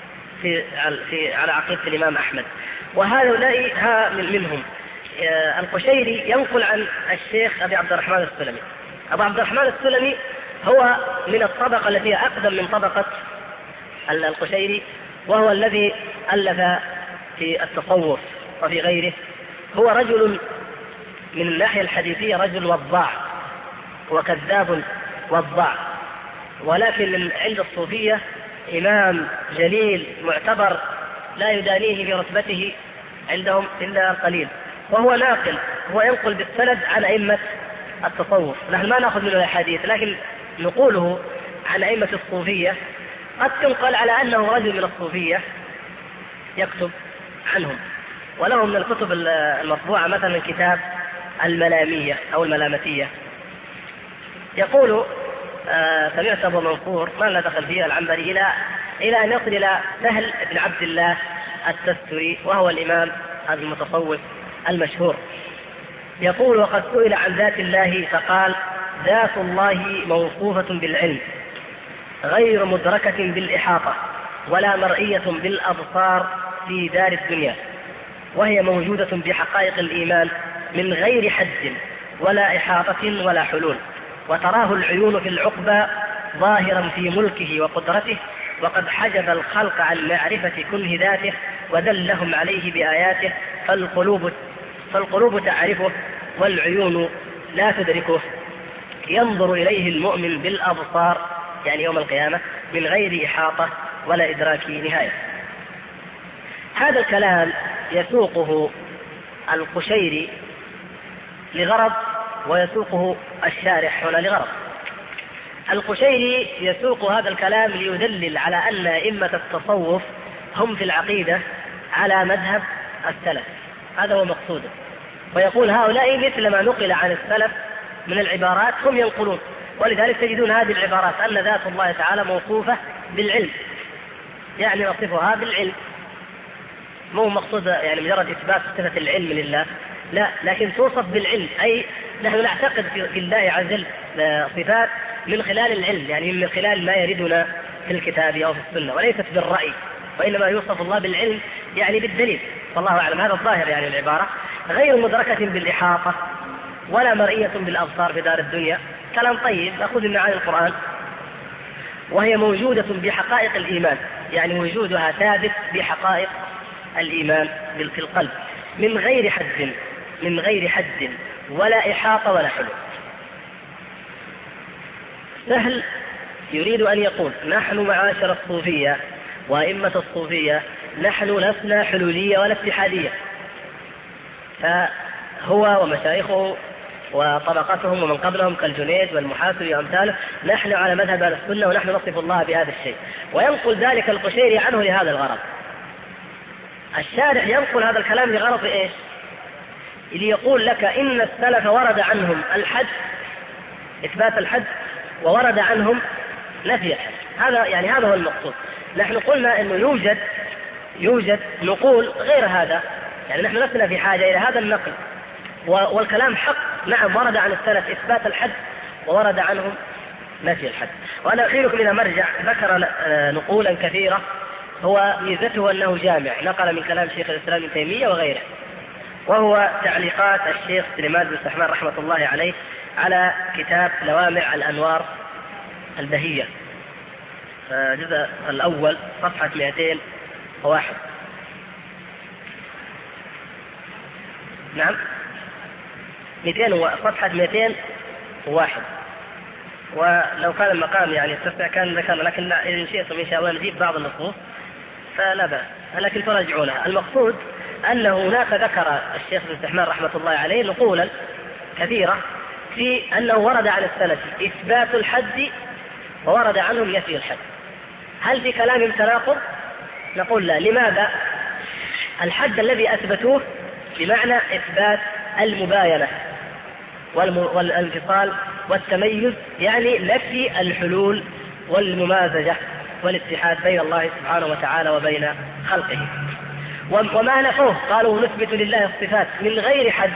على عقيدة الإمام أحمد. وهؤلاء منهم القشيري ينقل عن الشيخ أبي عبد الرحمن السلمي. أبو عبد الرحمن السلمي هو من الطبقة التي هي أقدم من طبقة القشيري، وهو الذي ألف في التصوف وفي غيره. هو رجل من الناحية الحديثية رجل وضاع وكذاب وضاع، ولكن من عند الصوفية إمام جليل معتبر لا يدانيه برتبته عندهم إلا القليل، وهو ناقل، هو ينقل بالسند عن أئمة التصوف. نحن ما نأخذ منه الأحاديث، لكن نقوله عن أئمة الصوفية قد تنقل على أنه رجل من الصوفية يكتب عنهم. وله من الكتب المطبوعة مثلا كتاب الملامية أو الملامتية. يقول سمعت أبو منصور ما لا دخل فيها العنبري إلى أن يصل إلى سهل بن عبد الله التستري، وهو الإمام المتصوف المشهور. يقول وقد سئل عن ذات الله فقال ذات الله موصوفة بالعلم غير مدركة بالإحاطة ولا مرئية بالأبصار في دار الدنيا، وهي موجودة بحقائق الإيمان من غير حد ولا إحاطة ولا حلول، وتراه العيون في العقبى ظاهرا في ملكه وقدرته، وقد حجب الخلق عن معرفة كنه ذاته ودلهم عليه بآياته، فالقلوب تعرفه والعيون لا تدركه، ينظر إليه المؤمن بالأبصار يعني يوم القيامة من غير إحاطة ولا إدراك نهاية. هذا الكلام يسوقه القشيري لغرض ويسوقه الشارح هنا لغرض. القشيري يسوق هذا الكلام ليدلل على أن أئمة التصوف هم في العقيدة على مذهب السلف، هذا هو مقصوده، ويقول هؤلاء مثل ما نقل عن السلف من العبارات هم ينقلون، ولذلك تجدون هذه العبارات أن ذات الله تعالى موصوفة بالعلم، يعني نصفها بالعلم، مو مقصود يعني مجرد إثبات صفة العلم لله، لا، لكن توصف بالعلم، أي نحن نعتقد في الله عز وجل صفات من خلال العلم، يعني من خلال ما يردنا في الكتاب أو في السنة، وليست بالرأي، وإنما يوصف الله بالعلم يعني بالدليل، والله أعلم. هذا الظاهر يعني العبارة، غير مدركة بالإحاطة ولا مرئية بالأبصار في دار الدنيا، كلام طيب نأخذ من معاني القرآن. وهي موجودة بحقائق الإيمان، يعني وجودها ثابت بحقائق الإيمان في القلب من غير حد ولا إحاطة ولا حلول. سهل يريد أن يقول نحن معاشر الصوفية وأئمة الصوفية نحن لسنا حلولية ولا اتحادية، فهو ومشايخه وطبقتهم ومن قبلهم كالجنيد والمحاسبي وأمثاله نحن على مذهب أهل السنة ونحن نصف الله بهذا الشيء، وينقل ذلك القشيري عنه لهذا الغرض. الشارح ينقل هذا الكلام لغرض إيش؟ ليقول لك إن السلف ورد عنهم الحد، إثبات الحد، وورد عنهم نفي الحد، هذا هو المقصود. نحن قلنا أنه يوجد نقول غير هذا، يعني نحن لسنا في حاجة إلى هذا النقل، والكلام حق، نعم ورد عن السلف إثبات الحد وورد عنهم نفي الحد. وأنا أخيركم إلى مرجع ذكر نقولا كثيرة، هو ميزته أنه جامع، نقل من كلام شيخ الإسلام ابن تيمية وغيره، وهو تعليقات الشيخ سليمان بن سحمان رحمة الله عليه على كتاب لوامع الأنوار البهية، الجزء الأول صفحة 201. نعم 200 صفحة 201. ولو كان المقام يعني يتسع كان ذكرنا، لكن إن شئتم إن شاء الله نجيب بعض النصوص فلا بأس، لكن تراجعونها. المقصود أن هناك ذكر الشيخ بن سحمان رحمة الله عليه نقولا كثيرة في أنه ورد عن السلف إثبات الحد وورد عنهم نفي الحد. هل في كلامهم تناقض؟ نقول لا. لماذا؟ الحد الذي أثبتوه بمعنى إثبات المباينة والانفصال والتميز، يعني نفي الحلول والممازجة والاتحاد بين الله سبحانه وتعالى وبين خلقه. وما نفوه قالوا نثبت لله الصفات من غير حد،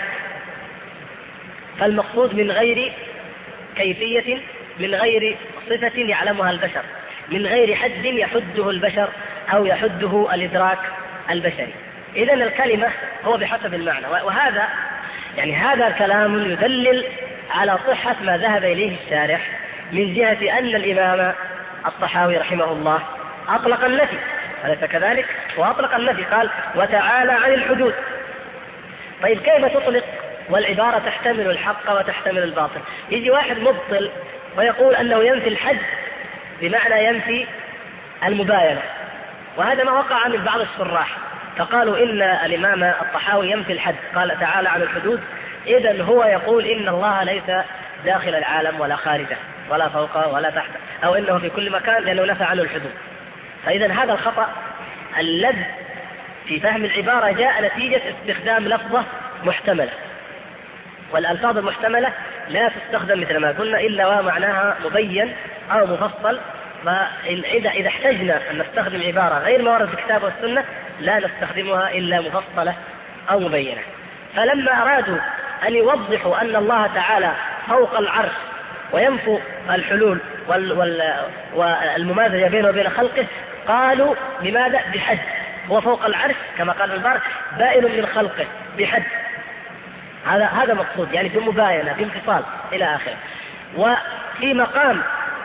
فالمقصود من غير كيفية، من غير صفة يعلمها البشر، من غير حد يحده البشر أو يحده الإدراك البشري. إذن الكلمة هو بحسب المعنى، وهذا يعني هذا الكلام يدلل على صحة ما ذهب إليه الشارح من جهة أن الإمام الطحاوي رحمه الله أطلق النفي، أليس كذلك؟ وأطلق النفي قال وتعالى عن الحدود. طيب كيف تطلق والعبارة تحتمل الحق وتحتمل الباطل؟ يجي واحد مبطل ويقول أنه ينفي الحد بمعنى ينفي المباينة، وهذا ما وقع من بعض الشراح، فقالوا إن الإمام الطحاوي ينفي الحد، قال تعالى عن الحدود، إذن هو يقول إن الله ليس داخل العالم ولا خارجه ولا فوقه ولا تحته، أو إنه في كل مكان لأنه نفى عنه الحدود. فإذن هذا الخطأ الذي في فهم العبارة جاء نتيجة استخدام لفظة محتملة، والألفاظ المحتملة لا تستخدم مثل ما قلنا إلا ومعناها مبين أو مفصل. فإذا احتجنا أن نستخدم عبارة غير ما ورد في الكتاب والسنة لا نستخدمها إلا مفصلة أو مبينة. فلما أرادوا أن يوضحوا أن الله تعالى فوق العرش وينفوا الحلول والممازجة بينه وبين خلقه، قالوا لماذا؟ بحد. هو فوق العرش كما قال البارك بائن من خلقه بحد، هذا مقصود، يعني بمباينة بانفصال إلى آخره. وفي مقام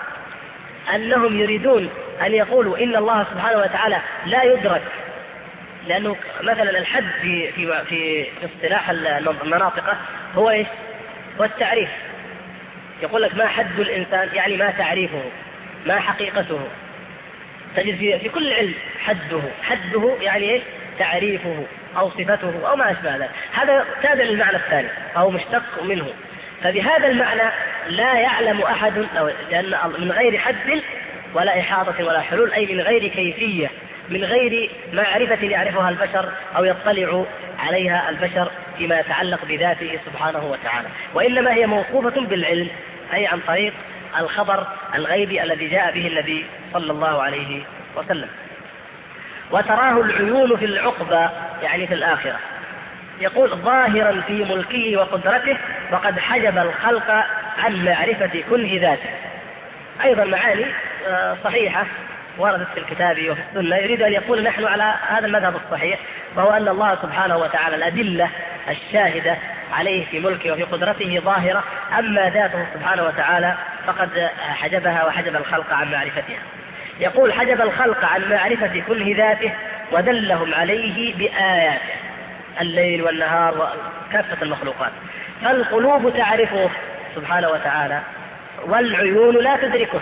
أنهم يريدون أن يقولوا إن الله سبحانه وتعالى لا يدرك، لأنه مثلا الحد في اصطلاح المناطق هو إيش؟ هو التعريف. يقول لك ما حد الإنسان، يعني ما تعريفه، ما حقيقته. تجد في كل علم حده يعني إيش؟ تعريفه أو صفته أو ما أشبه ذلك. هذا تابع للمعنى الثاني أو مشتق منه. فبهذا المعنى لا يعلم أحد، لأن من غير حد ولا إحاطة ولا حلول، أي من غير كيفية، من غير معرفة يعرفها البشر أو يطلع عليها البشر فيما يتعلق بذاته سبحانه وتعالى، وإنما هي موصوفة بالعلم، أي عن طريق الخبر الغيبي الذي جاء به النبي صلى الله عليه وسلم. وتراه العيون في العقبى، يعني في الآخرة، يقول ظاهرا في ملكه وقدرته وقد حجب الخلق عن معرفة كنه ذاته. أيضا معاني صحيحة وردت في الكتاب وفي السنة. يريد أن يقول نحن على هذا المذهب الصحيح، وهو أن الله سبحانه وتعالى الأدلة الشاهدة عليه في ملكه وفي قدرته ظاهرة، أما ذاته سبحانه وتعالى فقد حجبها وحجب الخلق عن معرفتها. يقول حجب الخلق عن معرفة كنه ذاته ودلهم عليه بآياته، الليل والنهار وكافة المخلوقات. فالقلوب تعرفه سبحانه وتعالى والعيون لا تدركه.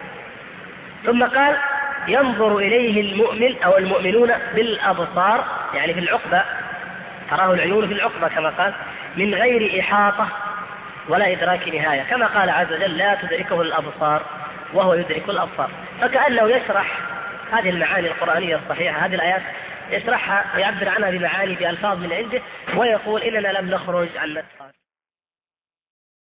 ثم قال ينظر إليه المؤمن أو المؤمنون بالأبصار، يعني في العقبة، تراه العيون في العقبة كما قال، من غير إحاطة ولا إدراك نهاية، كما قال عز وجل لا تدركه الأبصار وهو يدرك الأبصار. فكأنه يشرح هذه المعاني القرآنية الصحيحة، هذه الآيات يشرحها ويعبر عنها بمعاني بألفاظ من عنده، ويقول إننا لم نخرج عن